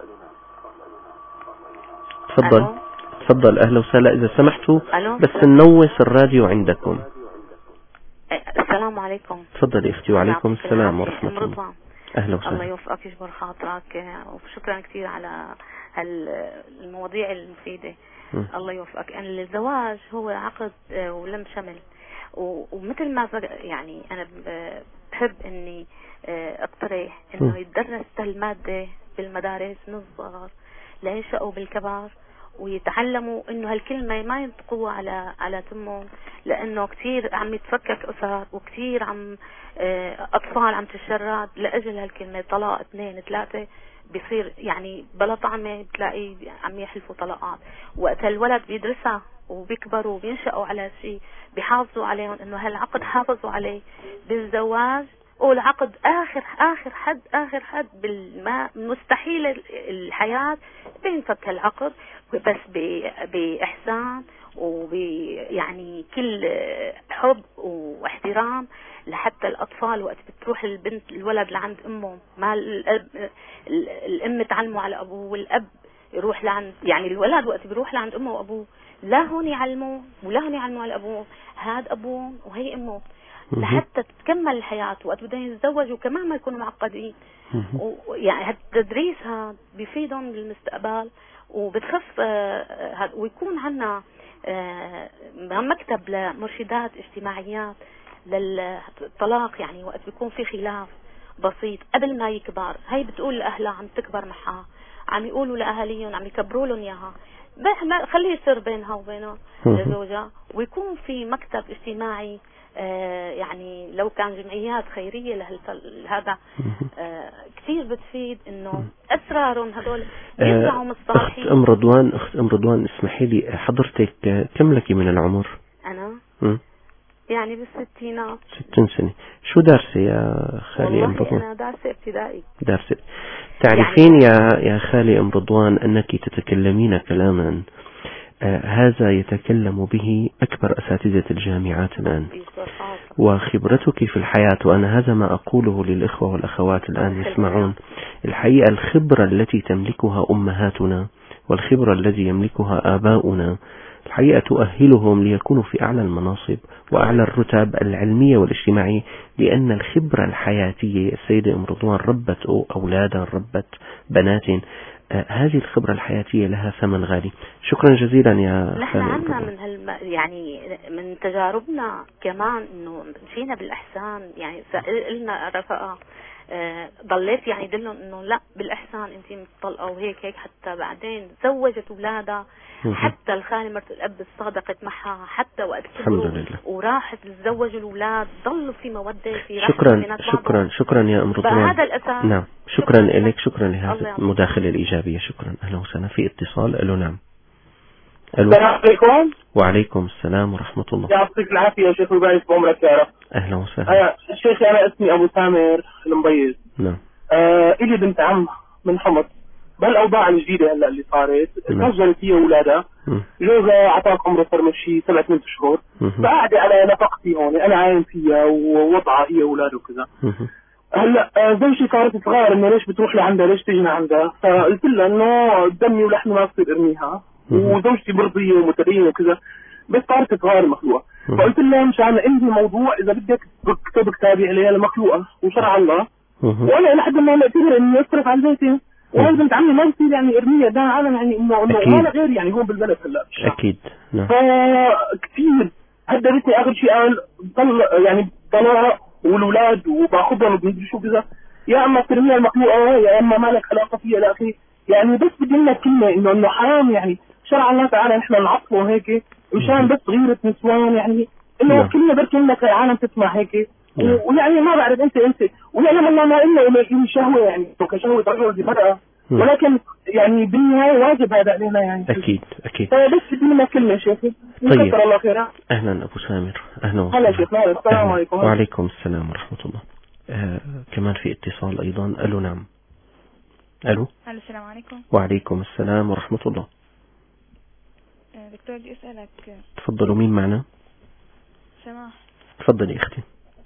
تفضل. أهلا وسهلا. إذا سمحتوا بس ننوس الراديو عندكم. السلام عليكم. تفضلي اختي. وعليكم السلام ورحمة الله. أهلا وسهلا. الله يوفقك يجبر خاطرك، وشكرا كثير على المواضيع المفيدة. الله يوفقك. الزواج هو عقد ولم شمل، ومثل ما يعني أنا بحب إني اقترح إنه يدرس المادة بالمدارس من الصغر لينشأوا بالكبار ويتعلموا إنه هالكلمة ما ينطقوها على تمهم، لأنه كثير عم يتفكك أسر وكثير عم أطفال عم تشرد لأجل هالكلمة. طلاق 2 3 بيصير يعني بلا طعمة، بتلاقي عم يحلفوا طلاقات. وقت الولد بيدرسها وبيكبروا وبينشأوا على شيء بيحافظوا عليهم إنه هالعقد حافظوا عليه بالزواج، والعقد آخر حد بالما مستحيل الحياة بينفك العقد، بس بإحسان يعني كل حب واحترام لحتى الأطفال. وقت بتروح الولد لعند أمه، ما الأم تعلمه على أبوه والأب يروح لعند، يعني الولد وقت بيروح لعند أمه وأبوه لا هون يعلموه ولا هون يعلموا على أبوه، هاد أبوه وهي أمه لحتى تكمل الحياة. وقت بدهم يتزوجوا كمان ما يكونوا معقدين. يعني هالتدريس هذا بيفيدهم بالمستقبل وبتخف ويكون عنا مكتب لمرشدات اجتماعيات للطلاق. يعني وقت بيكون في خلاف بسيط قبل ما يكبر، هي بتقول لأهلها عم تكبر معها، عم يقولوا لأهاليهم عم يكبروا لهم إياها، خليه يصير بينها وبينه لزوجها، ويكون في مكتب اجتماعي. يعني لو كان جمعيات خيرية لهذا كثير بتفيد انه اسرارهم هذول يرجعوا مصالحين. اخت ام رضوان اسمحي لي، حضرتك كم لك من العمر؟ انا يعني بالستينات. 60 سنة. شو دارسة يا خالي أم رضوان؟ والله أنا دارسة ابتدائي. دارسة. تعرفين يعني يا خالي أم رضوان أنك تتكلمين كلاما هذا يتكلم به أكبر أساتذة الجامعات الآن، وخبرتك في الحياة، وأنا هذا ما أقوله للإخوة والأخوات الآن يسمعون. الحقيقة الخبرة التي تملكها أمهاتنا والخبرة التي يملكها آباؤنا الحقيقة تؤهلهم ليكونوا في أعلى المناصب وأعلى الرتب العلمية والاجتماعية، لأن الخبرة الحياتية السيدة أم رضوان ربت أولادا، ربت بنات، هذه الخبرة الحياتية لها ثمن غالي. شكرا جزيلا يا نحن عنا من يعني من تجاربنا كمان انه مشينا بالاحسان. يعني قلنا رفقة ضليت يعني دلهم انه لا بالاحسان انت مطلقه وهيك حتى بعدين زوجت اولادها، حتى الخالة مرت الاب صادقت معها حتى وقت كبروا وراحت تتزوج الاولاد ضلوا في موده في رحمه. شكرا يا ام رضوان. بهذا الاساس نعم شكرا لك، شكرا لهذه المداخله الايجابيه. شكرا. اهلا وسهلا. في اتصال. الو. نعم. السلام عليكم. وعليكم السلام ورحمه الله. يعطيك العافيه يا شيخ ويبارك بعمرك يا رب. اهلا وسهلا. شيخي انا اسمي ابو سامر المبيز. نعم. الي بنت عم من حمص. بهالاوضاع الجديده هلا اللي صارت تسجلت هي واولادها، جوزها اعطاك عمره صار من شي 7-8 شهور، فقاعده على نفقتي هون، انا عاين فيها ووضعها هي واولادها وكذا. هلا زوجتي صارت صغار انه ليش بتروح لعندها، ليش تجي لعندها، فقلت لها انه دمي ولحمي ما بصير ارميها، وزوجتي مرضيه ومتدينه وكذا، بس صارت صغار مخلوقه. فقلت لها مشان انهي الموضوع اذا بدك اكتب كتابي عليها المخلوقه وشرع الله، وانا لحد ما نعتبر اني اصرف على بيتي، وانا بنت عمي ما بصير يعني ارميها، ده عالم يعني انه ما له غير يعني هون بالبلد هلا. اكيد. نعم. فكثير هددتني اخر شيء قال ضل يعني طلاق والاولاد وباخذهم وبندري شو كذا، يا اما ترميها المخلوقه يا اما ما لك علاقه فيها لا اخي. يعني بس بدي لنا كلمه انه حرام يعني شرع الله تعالى نحن نعطله هيك مشان بس غيرة نسوان، يعني انه كلمه بركي انك العالم تسمع هيك. ويعني ما بعرف انت ويعلم الله ما إلا شهوه يعني كشهوه رجل بمرأة، ولكن يعني بالنهايه واجب هذا علينا يعني. اكيد. بس بدي لنا كلمه شيخي. طيب. الله خيرا. اهلا ابو سامر. اهلا وسهلا. هلا شيخ. السلام عليكم. وعليكم السلام ورحمه الله. كمان في اتصال ايضا. الو. نعم. الو. السلام عليكم. وعليكم السلام ورحمه الله. دكتور بدي اسالك. تفضلوا. مين معنا؟ سماح. تفضلي اختي.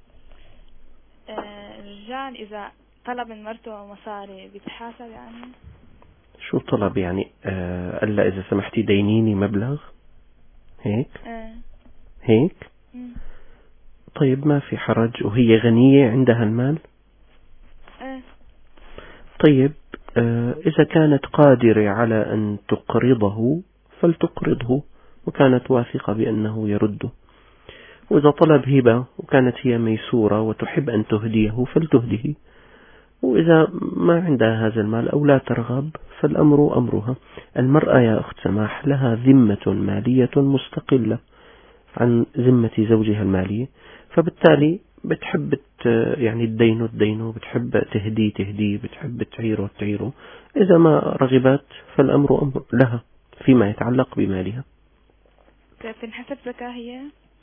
الرجال اذا طلب من مرته مصاري بيتحاسب يعني؟ شو طلب يعني؟ الا اذا سمحتي دينيني مبلغ هيك؟ هيك؟ طيب ما في حرج. وهي غنية عندها المال؟ طيب إذا كانت قادرة على أن تقرضه فلتقرضه وكانت واثقة بأنه يرده، وإذا طلب هبة وكانت هي ميسورة وتحب أن تهديه فلتهديه، وإذا ما عندها هذا المال أو لا ترغب فالأمر أمرها. المرأة يا أخت سماح لها ذمة مالية مستقلة عن ذمة زوجها المالية، فبالتالي بتحب يعني الدين بتحب تهديه بتحب تعيره. إذا ما رغبت فالأمر أمر لها فيما يتعلق بمالها. تنحسب زكاة هي؟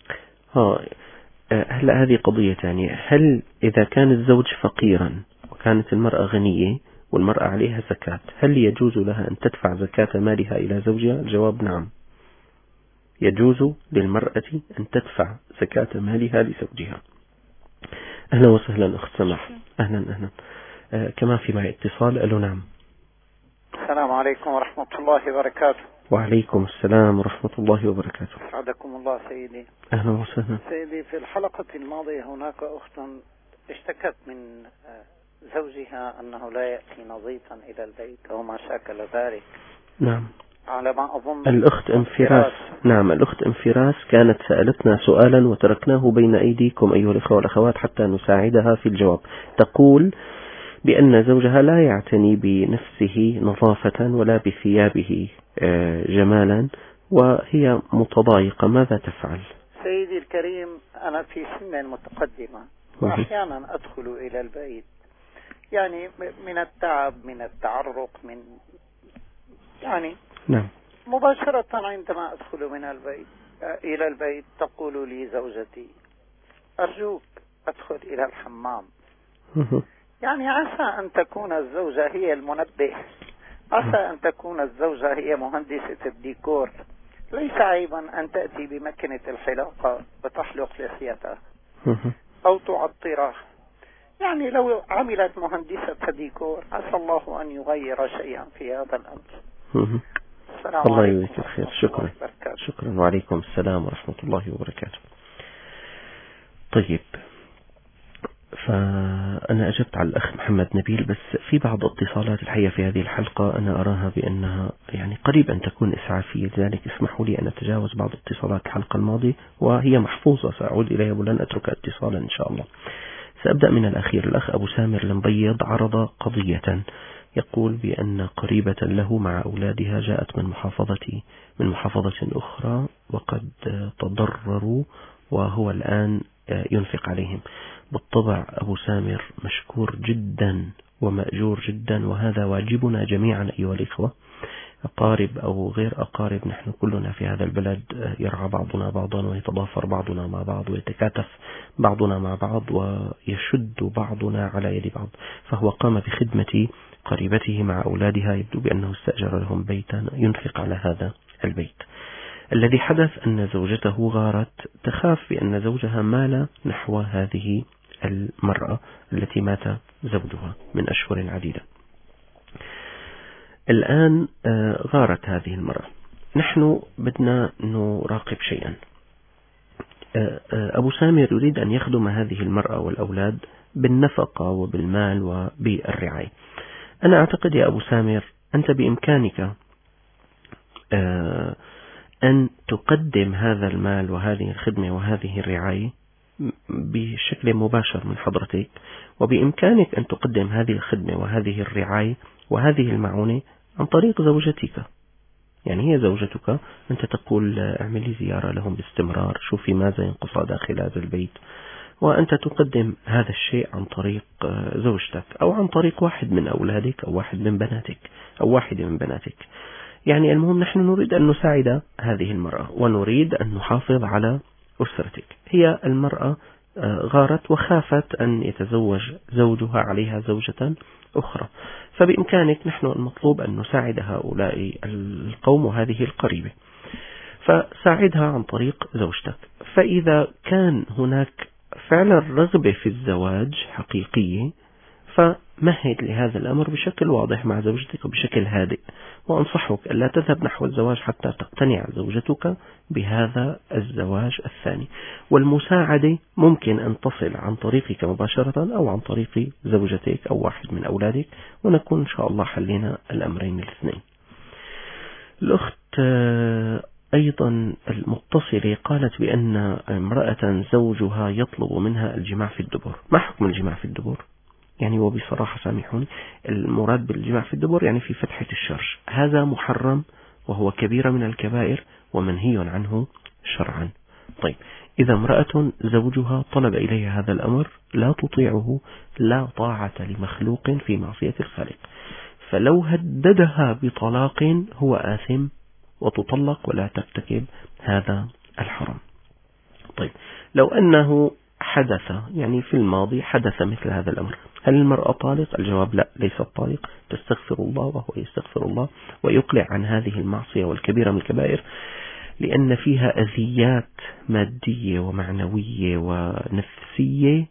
هلا هذه قضية يعني. هل إذا كان الزوج فقيرا وكانت المرأة غنية والمرأة عليها زكاة، هل يجوز لها أن تدفع زكاة مالها إلى زوجها؟ الجواب نعم، يجوز للمرأة أن تدفع زكاة مالها لزوجها. أهلا وسهلا أخت سماح. أهلا. كمان في معي اتصال. ألو. نعم. السلام عليكم ورحمة الله وبركاته. وعليكم السلام ورحمة الله وبركاته. أسعدكم الله سيدي. أهلا وسهلا. سيدي في الحلقة الماضية هناك أخت اشتكت من زوجها أنه لا يأتي نظيفا إلى البيت أو ما شاكل ذلك. نعم. على ما أظن الأخت أم فراس. نعم الأخت أم فراس كانت سألتنا سؤالا وتركناه بين أيديكم أيها الإخوة والأخوات حتى نساعدها في الجواب. تقول بأن زوجها لا يعتني بنفسه نظافة ولا بثيابه جمالا وهي متضايقة، ماذا تفعل؟ سيدي الكريم أنا في سن متقدمة وأحيانا أدخل إلى البيت يعني من التعب من التعرق من يعني نعم. مباشرة عندما أدخل من البيت إلى البيت تقول لي زوجتي أرجوك أدخل إلى الحمام. يعني عسى أن تكون الزوجة هي المنبه، عسى أن تكون الزوجة هي مهندسة الديكور. ليس عيبا أن تأتي بمكنة الحلاقة وتحلق لحيتها أو تعطره. يعني لو عملت مهندسة ديكور عسى الله أن يغير شيئا في هذا الأمر. السلام الله عليكم. يجزيك الخير. شكرا وعليكم السلام ورحمة الله وبركاته. طيب، فأنا أجبت على الأخ محمد نبيل، بس في بعض اتصالات الحقيقة في هذه الحلقة أنا أراها بأنها يعني قريب أن تكون إسعافية، لذلك اسمحوا لي أن أتجاوز بعض اتصالات الحلقة الماضية وهي محفوظة سأعود إليها ولن أترك اتصالا إن شاء الله. سأبدأ من الأخير. الأخ أبو سامر المبيض عرض قضية يقول بأن قريبة له مع أولادها جاءت من محافظة أخرى وقد تضرروا وهو الآن ينفق عليهم. بالطبع أبو سامر مشكور جدا ومأجور جدا، وهذا واجبنا جميعا أيها الإخوة، أقارب أو غير أقارب، نحن كلنا في هذا البلد يرعى بعضنا بعضا ويتضافر بعضنا مع بعض ويتكاتف بعضنا مع بعض ويشد بعضنا على يد بعض. فهو قام بخدمة قريبته مع أولادها، يبدو بأنه استأجر لهم بيتا ينفق على هذا البيت. الذي حدث أن زوجته غارت، تخاف بأن زوجها مال نحو هذه المرأة التي مات زوجها من أشهر عديدة. الآن غارت هذه المرأة. نحن بدنا نراقب شيئا. أبو سامر يريد أن يخدم هذه المرأة والأولاد بالنفقة وبالمال وبالرعاية. أنا أعتقد يا أبو سامر أنت بإمكانك أن تقدم هذا المال وهذه الخدمة وهذه الرعاية بشكل مباشر من حضرتك، وبإمكانك أن تقدم هذه الخدمة وهذه الرعاية وهذه المعونة عن طريق زوجتك. يعني هي زوجتك، أنت تقول اعملي زيارة لهم باستمرار، شوفي ماذا ينقص داخل هذا البيت، وأنت تقدم هذا الشيء عن طريق زوجتك أو عن طريق واحد من أولادك أو واحد من بناتك أو واحدة من بناتك. يعني المهم نحن نريد أن نساعد هذه المرأة ونريد أن نحافظ على أسرتك. هي المرأة غارت وخافت أن يتزوج زوجها عليها زوجة أخرى، فبإمكانك نحن المطلوب أن نساعد هؤلاء القوم وهذه القريبة، فساعدها عن طريق زوجتك. فإذا كان هناك فعلا رغبة في الزواج حقيقية فمهد لهذا الأمر بشكل واضح مع زوجتك وبشكل هادئ، وأنصحك ألا تذهب نحو الزواج حتى تقتنع زوجتك بهذا الزواج الثاني. والمساعدة ممكن أن تصل عن طريقك مباشرة أو عن طريق زوجتك أو واحد من أولادك، ونكون إن شاء الله حلينا الأمرين الاثنين. الأخت أيضا المتصلة قالت بأن امرأة زوجها يطلب منها الجماع في الدبر. ما حكم الجماع في الدبر؟ يعني وبصراحة سامحوني، المراد بالجماع في الدبر يعني في فتحة الشرج، هذا محرم وهو كبيرة من الكبائر ومنهي عنه شرعا. طيب، إذا امرأة زوجها طلب إليها هذا الأمر لا تطيعه، لا طاعة لمخلوق في معصية الخالق، فلو هددها بطلاق هو آثم وتطلق ولا ترتكب هذا الحرام. طيب، لو أنه حدث يعني في الماضي حدث مثل هذا الأمر، هل المرأة طالق؟ الجواب لا، ليست طالق، تستغفر الله وهو يستغفر الله ويقلع عن هذه المعصية والكبيرة من الكبائر، لأن فيها أذيات مادية ومعنوية ونفسية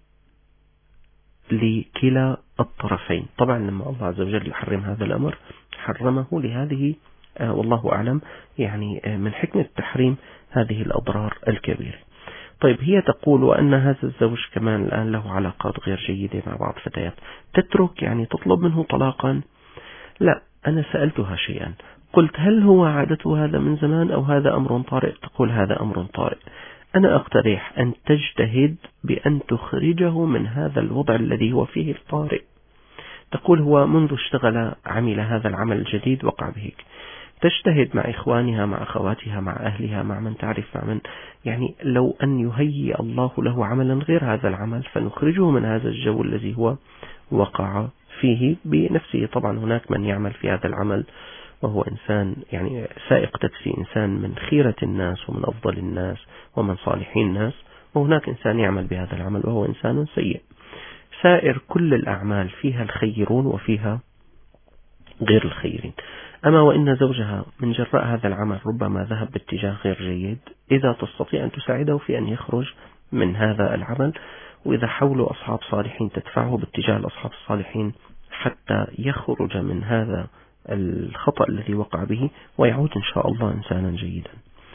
لكلا الطرفين. طبعا لما الله عز وجل يحرم هذا الأمر حرمه لهذه والله أعلم يعني من حكمة التحريم هذه الأضرار الكبيرة. طيب، هي تقول وأن هذا الزوج كمان الآن له علاقات غير جيدة مع بعض فتيات، تترك يعني تطلب منه طلاقا؟ لا، أنا سألتها شيئا، قلت هل هو عادته هذا من زمان أو هذا أمر طارئ؟ تقول هذا أمر طارئ. أنا أقترح أن تجتهد بأن تخرجه من هذا الوضع الذي هو فيه الطارئ. تقول هو منذ اشتغل عمل هذا العمل الجديد وقع بهيك. تجتهد مع إخوانها مع أخواتها مع أهلها مع من تعرف مع من، يعني لو أن يهيئ الله له عملا غير هذا العمل فنخرجه من هذا الجو الذي هو وقع فيه بنفسه. طبعا هناك من يعمل في هذا العمل وهو إنسان يعني سائق تاكسي، إنسان من خيرة الناس ومن أفضل الناس ومن صالحين الناس، وهناك إنسان يعمل بهذا العمل وهو إنسان سيء. سائر كل الأعمال فيها الخيرون وفيها غير الخيرين. أما وإن زوجها من جراء هذا العمل ربما ذهب باتجاه غير جيد، إذا تستطيع أن تساعده في أن يخرج من هذا العمل، وإذا حولوا أصحاب صالحين تدفعه باتجاه الأصحاب الصالحين حتى يخرج من هذا الخطأ الذي وقع به ويعود إن شاء الله إنسانا جيدا.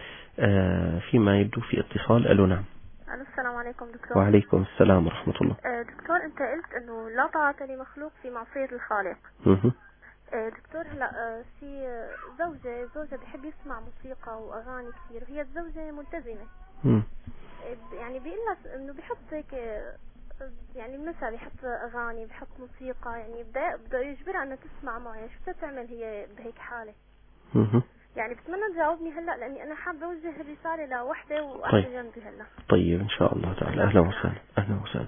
فيما يبدو في اتصال. ألو نعم. السلام عليكم دكتور. وعليكم السلام ورحمة الله. دكتور أنت قلت أنه لا طاعة لمخلوق في معصية الخالق. دكتور هلا في زوجة بيحب يسمع موسيقى وأغاني كثير، وهي الزوجة ملتزمة. يعني بيقول لك إنه بيحط هيك يعني مثلا بيحط أغاني بيحط موسيقى، يعني بده يجبرها أنها تسمع معه. يعني شو بتعمل هي بهيك حالة؟ يعني بتمنى تجاوبني هلا، لأني أنا حابة أوجه الرسالة لوحدة وأحد جنبي هلا. طيب إن شاء الله تعالى. أهلا وسهلا. أهلا وسهلا.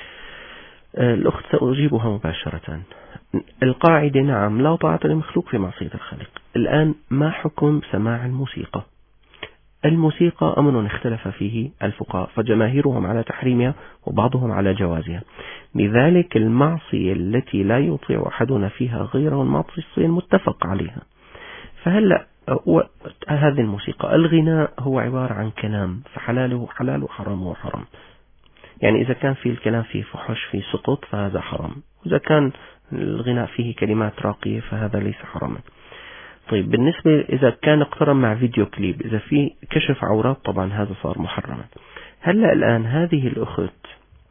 الأخت سأجيبها مباشرة. القاعدة نعم لا طاعة لمخلوق في معصية الخالق. الآن ما حكم سماع الموسيقى؟ الموسيقى أمر اختلف فيه الفقهاء، فجماهيرهم على تحريمها وبعضهم على جوازها. لذلك المعصية التي لا يطيع أحدنا فيها غيره المعصية المتفق عليها. فهلأ هذه الموسيقى، الغناء هو عبارة عن كلام، فحلاله حلال وحرامه حرام. يعني إذا كان في الكلام فيه فحش فيه سقط فهذا حرام، وإذا كان الغناء فيه كلمات راقية فهذا ليس حراما. طيب بالنسبة إذا كان اقترن مع فيديو كليب، إذا في كشف عورات طبعا هذا صار محرما. هلأ الآن هذه الأخت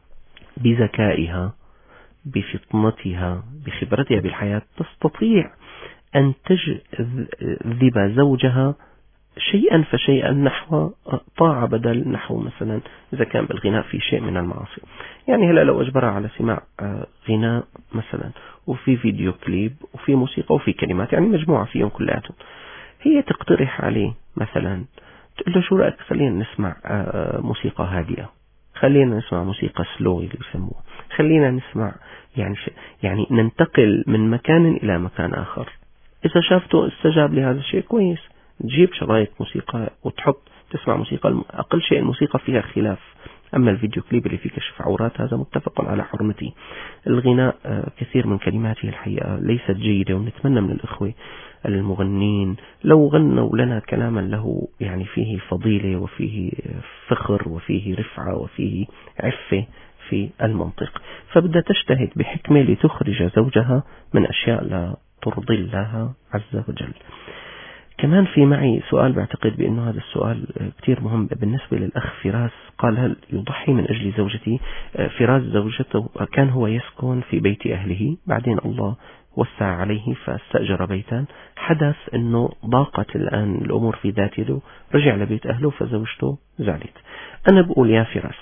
بذكائها بفطنتها بخبرتها بالحياة تستطيع أن تجذب زوجها شيئا فشيئا نحو طاعة بدل نحو مثلا إذا كان بالغناء في شيء من المعاصي. يعني هلا لو أجبرها على سماع غناء مثلا وفي فيديو كليب وفي موسيقى وفي كلمات، يعني مجموعة فيهم كلياتهم، هي تقترح عليه مثلا تقول له شو رأيك خلينا نسمع موسيقى هادئة، خلينا نسمع موسيقى سلو اللي يسموها، خلينا نسمع يعني ننتقل من مكان إلى مكان آخر. إذا شافته استجاب لهذا الشيء كويس، تجيب شرايط موسيقى وتحط تسمع موسيقى، أقل شيء الموسيقى فيها خلاف. أما الفيديو كليب اللي فيه كشف عورات هذا متفق على حرمته. الغناء كثير من كلماته الحقيقة ليست جيدة، ونتمنى من الإخوة المغنين لو غنوا لنا كلاما له يعني فيه فضيلة وفيه فخر وفيه رفعة وفيه عفة في المنطق، فبدها تجتهد بحكمة لتخرج زوجها من أشياء لا ترضي الله عز وجل. كمان في معي سؤال بعتقد بأنه هذا السؤال كتير مهم بالنسبة للأخ فراس. قال هل يضحي من أجل زوجتي؟ فراس زوجته كان هو يسكن في بيت أهله، بعدين الله وسع عليه فاستأجر بيتا، حدث أنه ضاقت الآن الأمور في ذات يده، رجع لبيت أهله فزوجته زعلت. أنا بقول يا فراس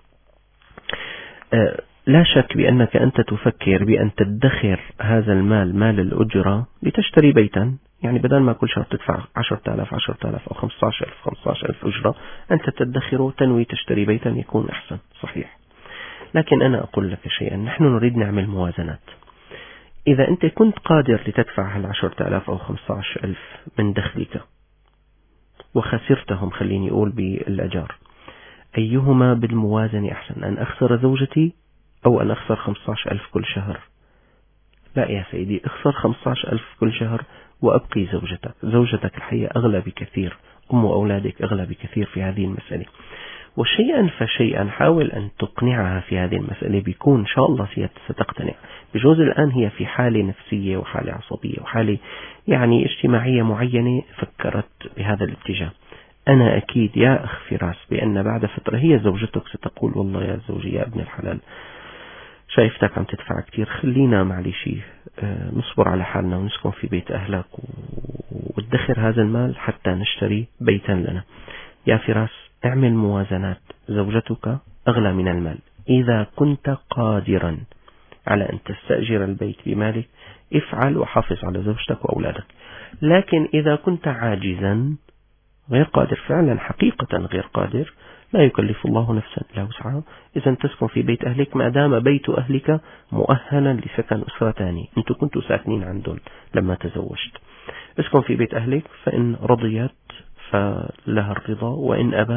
لا شك بأنك أنت تفكر بأن تدخر هذا المال، مال الأجرة، لتشتري بيتا. يعني بدل ما كل شهر تدفع 10,000 أو 15,000 أجرة، أنت تدخره تنوي تشتري بيتا يكون أحسن. صحيح. لكن أنا أقول لك شيئا، نحن نريد نعمل موازنات. إذا أنت كنت قادر لتدفع 10,000 أو 15,000 من دخلك وخسرتهم خليني أقول بالأجار، أيهما بالموازنة أحسن؟ أن أخسر زوجتي أو أن أخسر 15,000 كل شهر؟ لا يا سيدي، اخسر 15,000 كل شهر وأبقي زوجتك. زوجتك الحقيقة أغلى بكثير، أم أولادك أغلى بكثير في هذه المسألة. وشيئا فشيئا حاول أن تقنعها في هذه المسألة، بيكون إن شاء الله ستقتنع. بجوز الآن هي في حالة نفسية وحالة عصبية وحالة يعني اجتماعية معينة فكرت بهذا الاتجاه. أنا أكيد يا أخ فراس بأن بعد فترة هي زوجتك ستقول والله يا زوجي يا ابن الحلال شايفتك عم تدفع كتير، خلينا معلش نصبر على حالنا ونسكن في بيت أهلك وادخر هذا المال حتى نشتري بيتا لنا. يا فراس اعمل موازنات، زوجتك أغلى من المال. إذا كنت قادرا على أن تستأجر البيت بمالك افعل وحافظ على زوجتك وأولادك. لكن إذا كنت عاجزا غير قادر فعلا حقيقة غير قادر، لا يكلف الله نفسا إلا وسعها، إذا تسكن في بيت أهلك ما دام بيت أهلك مؤهلا لسكن أسرة ثانية. أنتم كنتوا ساكنين عندهم لما تزوجت، اسكن في بيت أهلك، فإن رضيت فلها الرضا وإن أبت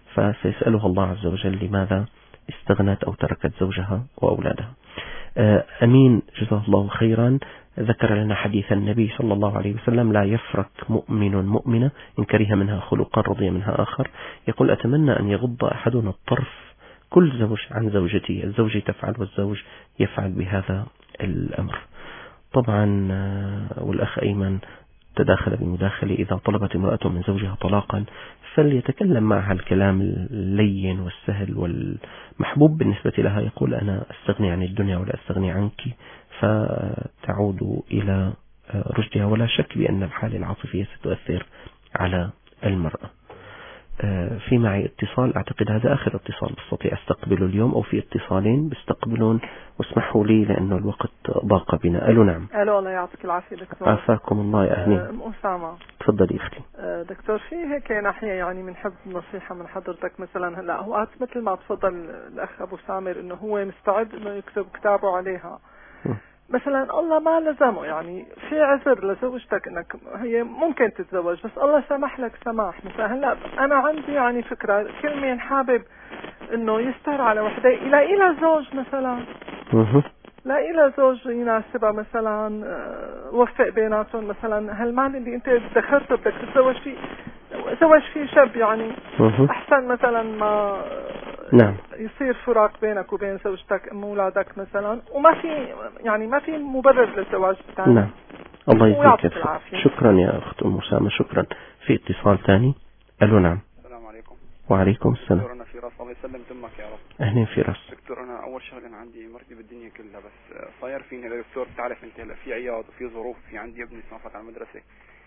فسيسألها الله عز وجل لماذا استغنت أو تركت زوجها وأولادها. أمين جزاه الله خيرا ذكر لنا حديث النبي صلى الله عليه وسلم: لا يفرق مؤمن مؤمنة إن كره منها خلقا رضي منها آخر. يقول: أتمنى أن يغض أحدنا الطرف كل زوج عن زوجته، الزوجة تفعل والزوج يفعل بهذا الأمر. طبعا والأخ أيمن تداخل بمداخلة: إذا طلبت امرأة من زوجها طلاقا فليتكلم معها الكلام اللين والسهل والمحبوب بالنسبة لها. يقول: أنا أستغني عن الدنيا ولا أستغني عنك، فتعود إلى رشدها. ولا شك بأن الحالة العاطفية ستؤثر على المرأة. في معي اتصال، أعتقد هذا آخر اتصال بستطيع أستقبله اليوم، أو في اتصالين بيستقبلون، واسمحوا لي لأنه الوقت ضاق بنا. ألو نعم. ألو، الله يعطيك العافية دكتور. عافاكم الله يا أهلين. أسامة. تفضلي أختي. دكتور، في هيك ناحية يعني بنحب نصيحة من حضرتك. مثلا هلا أوقات مثل ما تفضل الأخ أبو سامر إنه هو مستعد إنه يكتب كتابه عليها. مثلا الله ما لزمه، يعني في عذر لزوجتك انك هي ممكن تتزوج، بس الله سمح لك سماح. مثلا هلا انا عندي يعني فكرة كل مين حابب انه يستر على وحده يلاقي لها زوج مثلا، لاقي لها زوج يناسبها مثلا، وفق بيناتهم. مثلا هالمال اللي انت ذكرته بدك تتزوج فيه، زوج فيه شاب يعني احسن مثلا ما نعم يصير فراق بينك وبين زوجتك ام اولادك مثلا، وما في يعني ما في مبرر للزواج الثاني. نعم الله يجزيك العافية. شكرا يا اخت ام اسامة، شكرا. في اتصال ثاني. الو نعم. السلام عليكم. وعليكم السلام. دكتور انا فراس، الله يسلم دمك يا رب. اهلا فراس. دكتور انا اول شغله انا عندي مرتي بالدنيا كلها، بس صاير فيني يا دكتور تعرف انت هلا في عياط وفي ظروف، في عندي ابني صافت على المدرسه،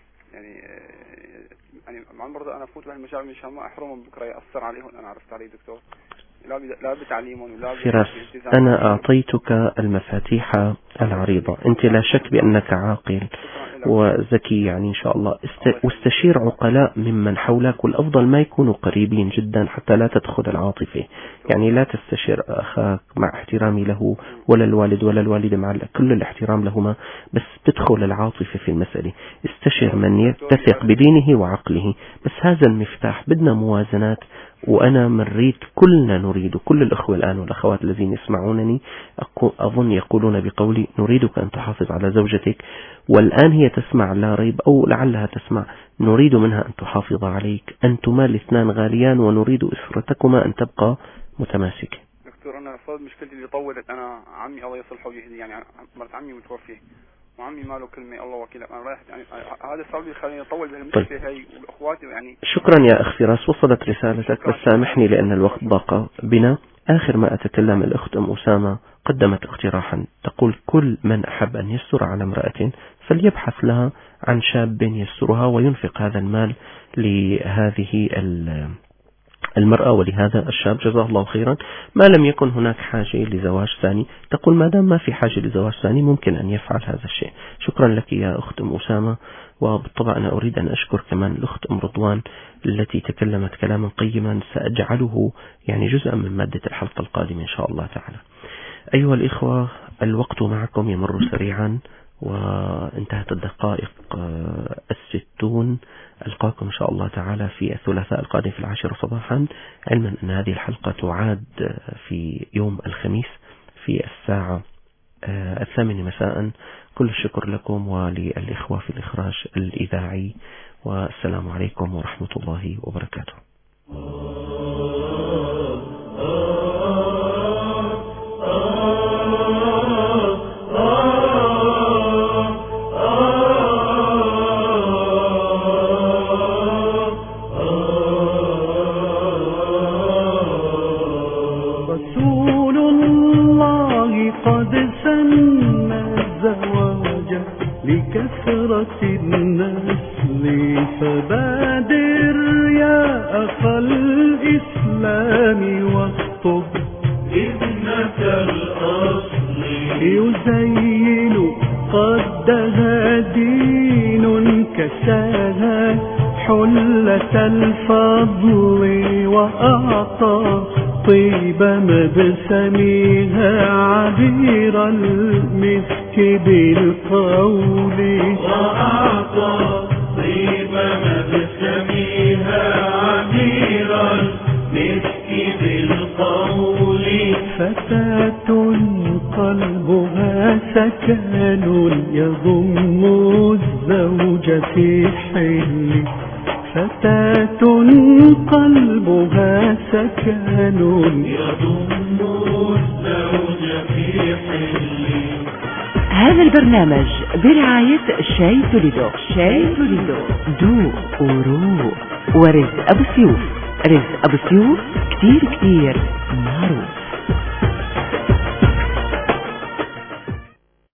يعني مع المرضى انا افوت بهالمشاعر مشان ما احرمهم بكره ياثر عليهم. انا عرفت علي دكتور، لا بتعليمهم ولا فراس، أنا أعطيتك المفاتيح العريضة. أنت لا شك بأنك عاقل وذكي يعني إن شاء الله. واستشير عقلاء ممن حولك، والأفضل ما يكونوا قريبين جدا حتى لا تدخل العاطفة. يعني لا تستشير أخاك مع احترامي له، ولا الوالد ولا الوالدة مع كل الاحترام لهما، بس تدخل العاطفة في المسألة. استشير من يتثق بدينه وعقله، بس هذا المفتاح. بدنا موازنات، وأنا مريت كلنا نريد، كل الأخوة الآن والأخوات الذين يسمعونني أظن يقولون بقولي: نريدك أن تحافظ على زوجتك، والآن هي تسمع لا ريب أو لعلها تسمع. نريد منها أن تحافظ عليك، أنتما الاثنان غاليان، ونريد أسرتكما أن تبقى متماسكة. دكتور أنا صار مشكلتي اللي طولت، أنا عمي الله يصلحه ويهديه، يعني مرت عمي متوفيه وعمي ماله كلمة الله وكيله، أنا رايح يعني هذا السبب اللي خلاني أطول بهالمشكلة هاي وأخواتي يعني. شكرا يا أخ فراس، وصلت رسالتك، بس سامحني لأن الوقت ضاق بنا. آخر ما أتكلم الأخت أم أسامة قدمت اقتراحا، تقول: كل من أحب أن يستر على امرأة فليبحث لها عن شاب يسترها وينفق هذا المال لهذه المرأة ولهذا الشاب، جزاه الله خيرا. ما لم يكن هناك حاجة لزواج ثاني، تقول ما دام ما في حاجة لزواج ثاني ممكن أن يفعل هذا الشيء. شكرا لك يا أخت أم أسامة. وبالطبع أنا أريد أن أشكر كمان الأخت أم رضوان التي تكلمت كلاما قيما سأجعله يعني جزءا من مادة الحلقة القادمة إن شاء الله تعالى. أيها الإخوة، الوقت معكم يمر سريعا وانتهت الدقائق 60. ألقاكم إن شاء الله تعالى في الثلاثاء القادم في 10 صباحا، علما أن هذه الحلقة تعاد في يوم الخميس في الساعة 8 مساء. كل الشكر لكم وللإخوة في الإخراج الإذاعي، والسلام عليكم ورحمة الله وبركاته. رسول الله قد سن الزواج لكثرة النسل، فبادر يا أخا الإسلام واخطب ابنة الأصل، يزين قدها دين كساها حلة الفضل، وأعطى طيب مبسمها عبير المسك بالقول، وأعطى طيب مبسمها عبير المسك قلبها سكن يضم الزوج في حل فتاة قلبها سكن يضم الزوج في حل. هذا البرنامج برعاية شاي توليدو. شاي توليدو دوق وروق. ورزق أبو سيوف. رزق أبو سيوف كتير معروف.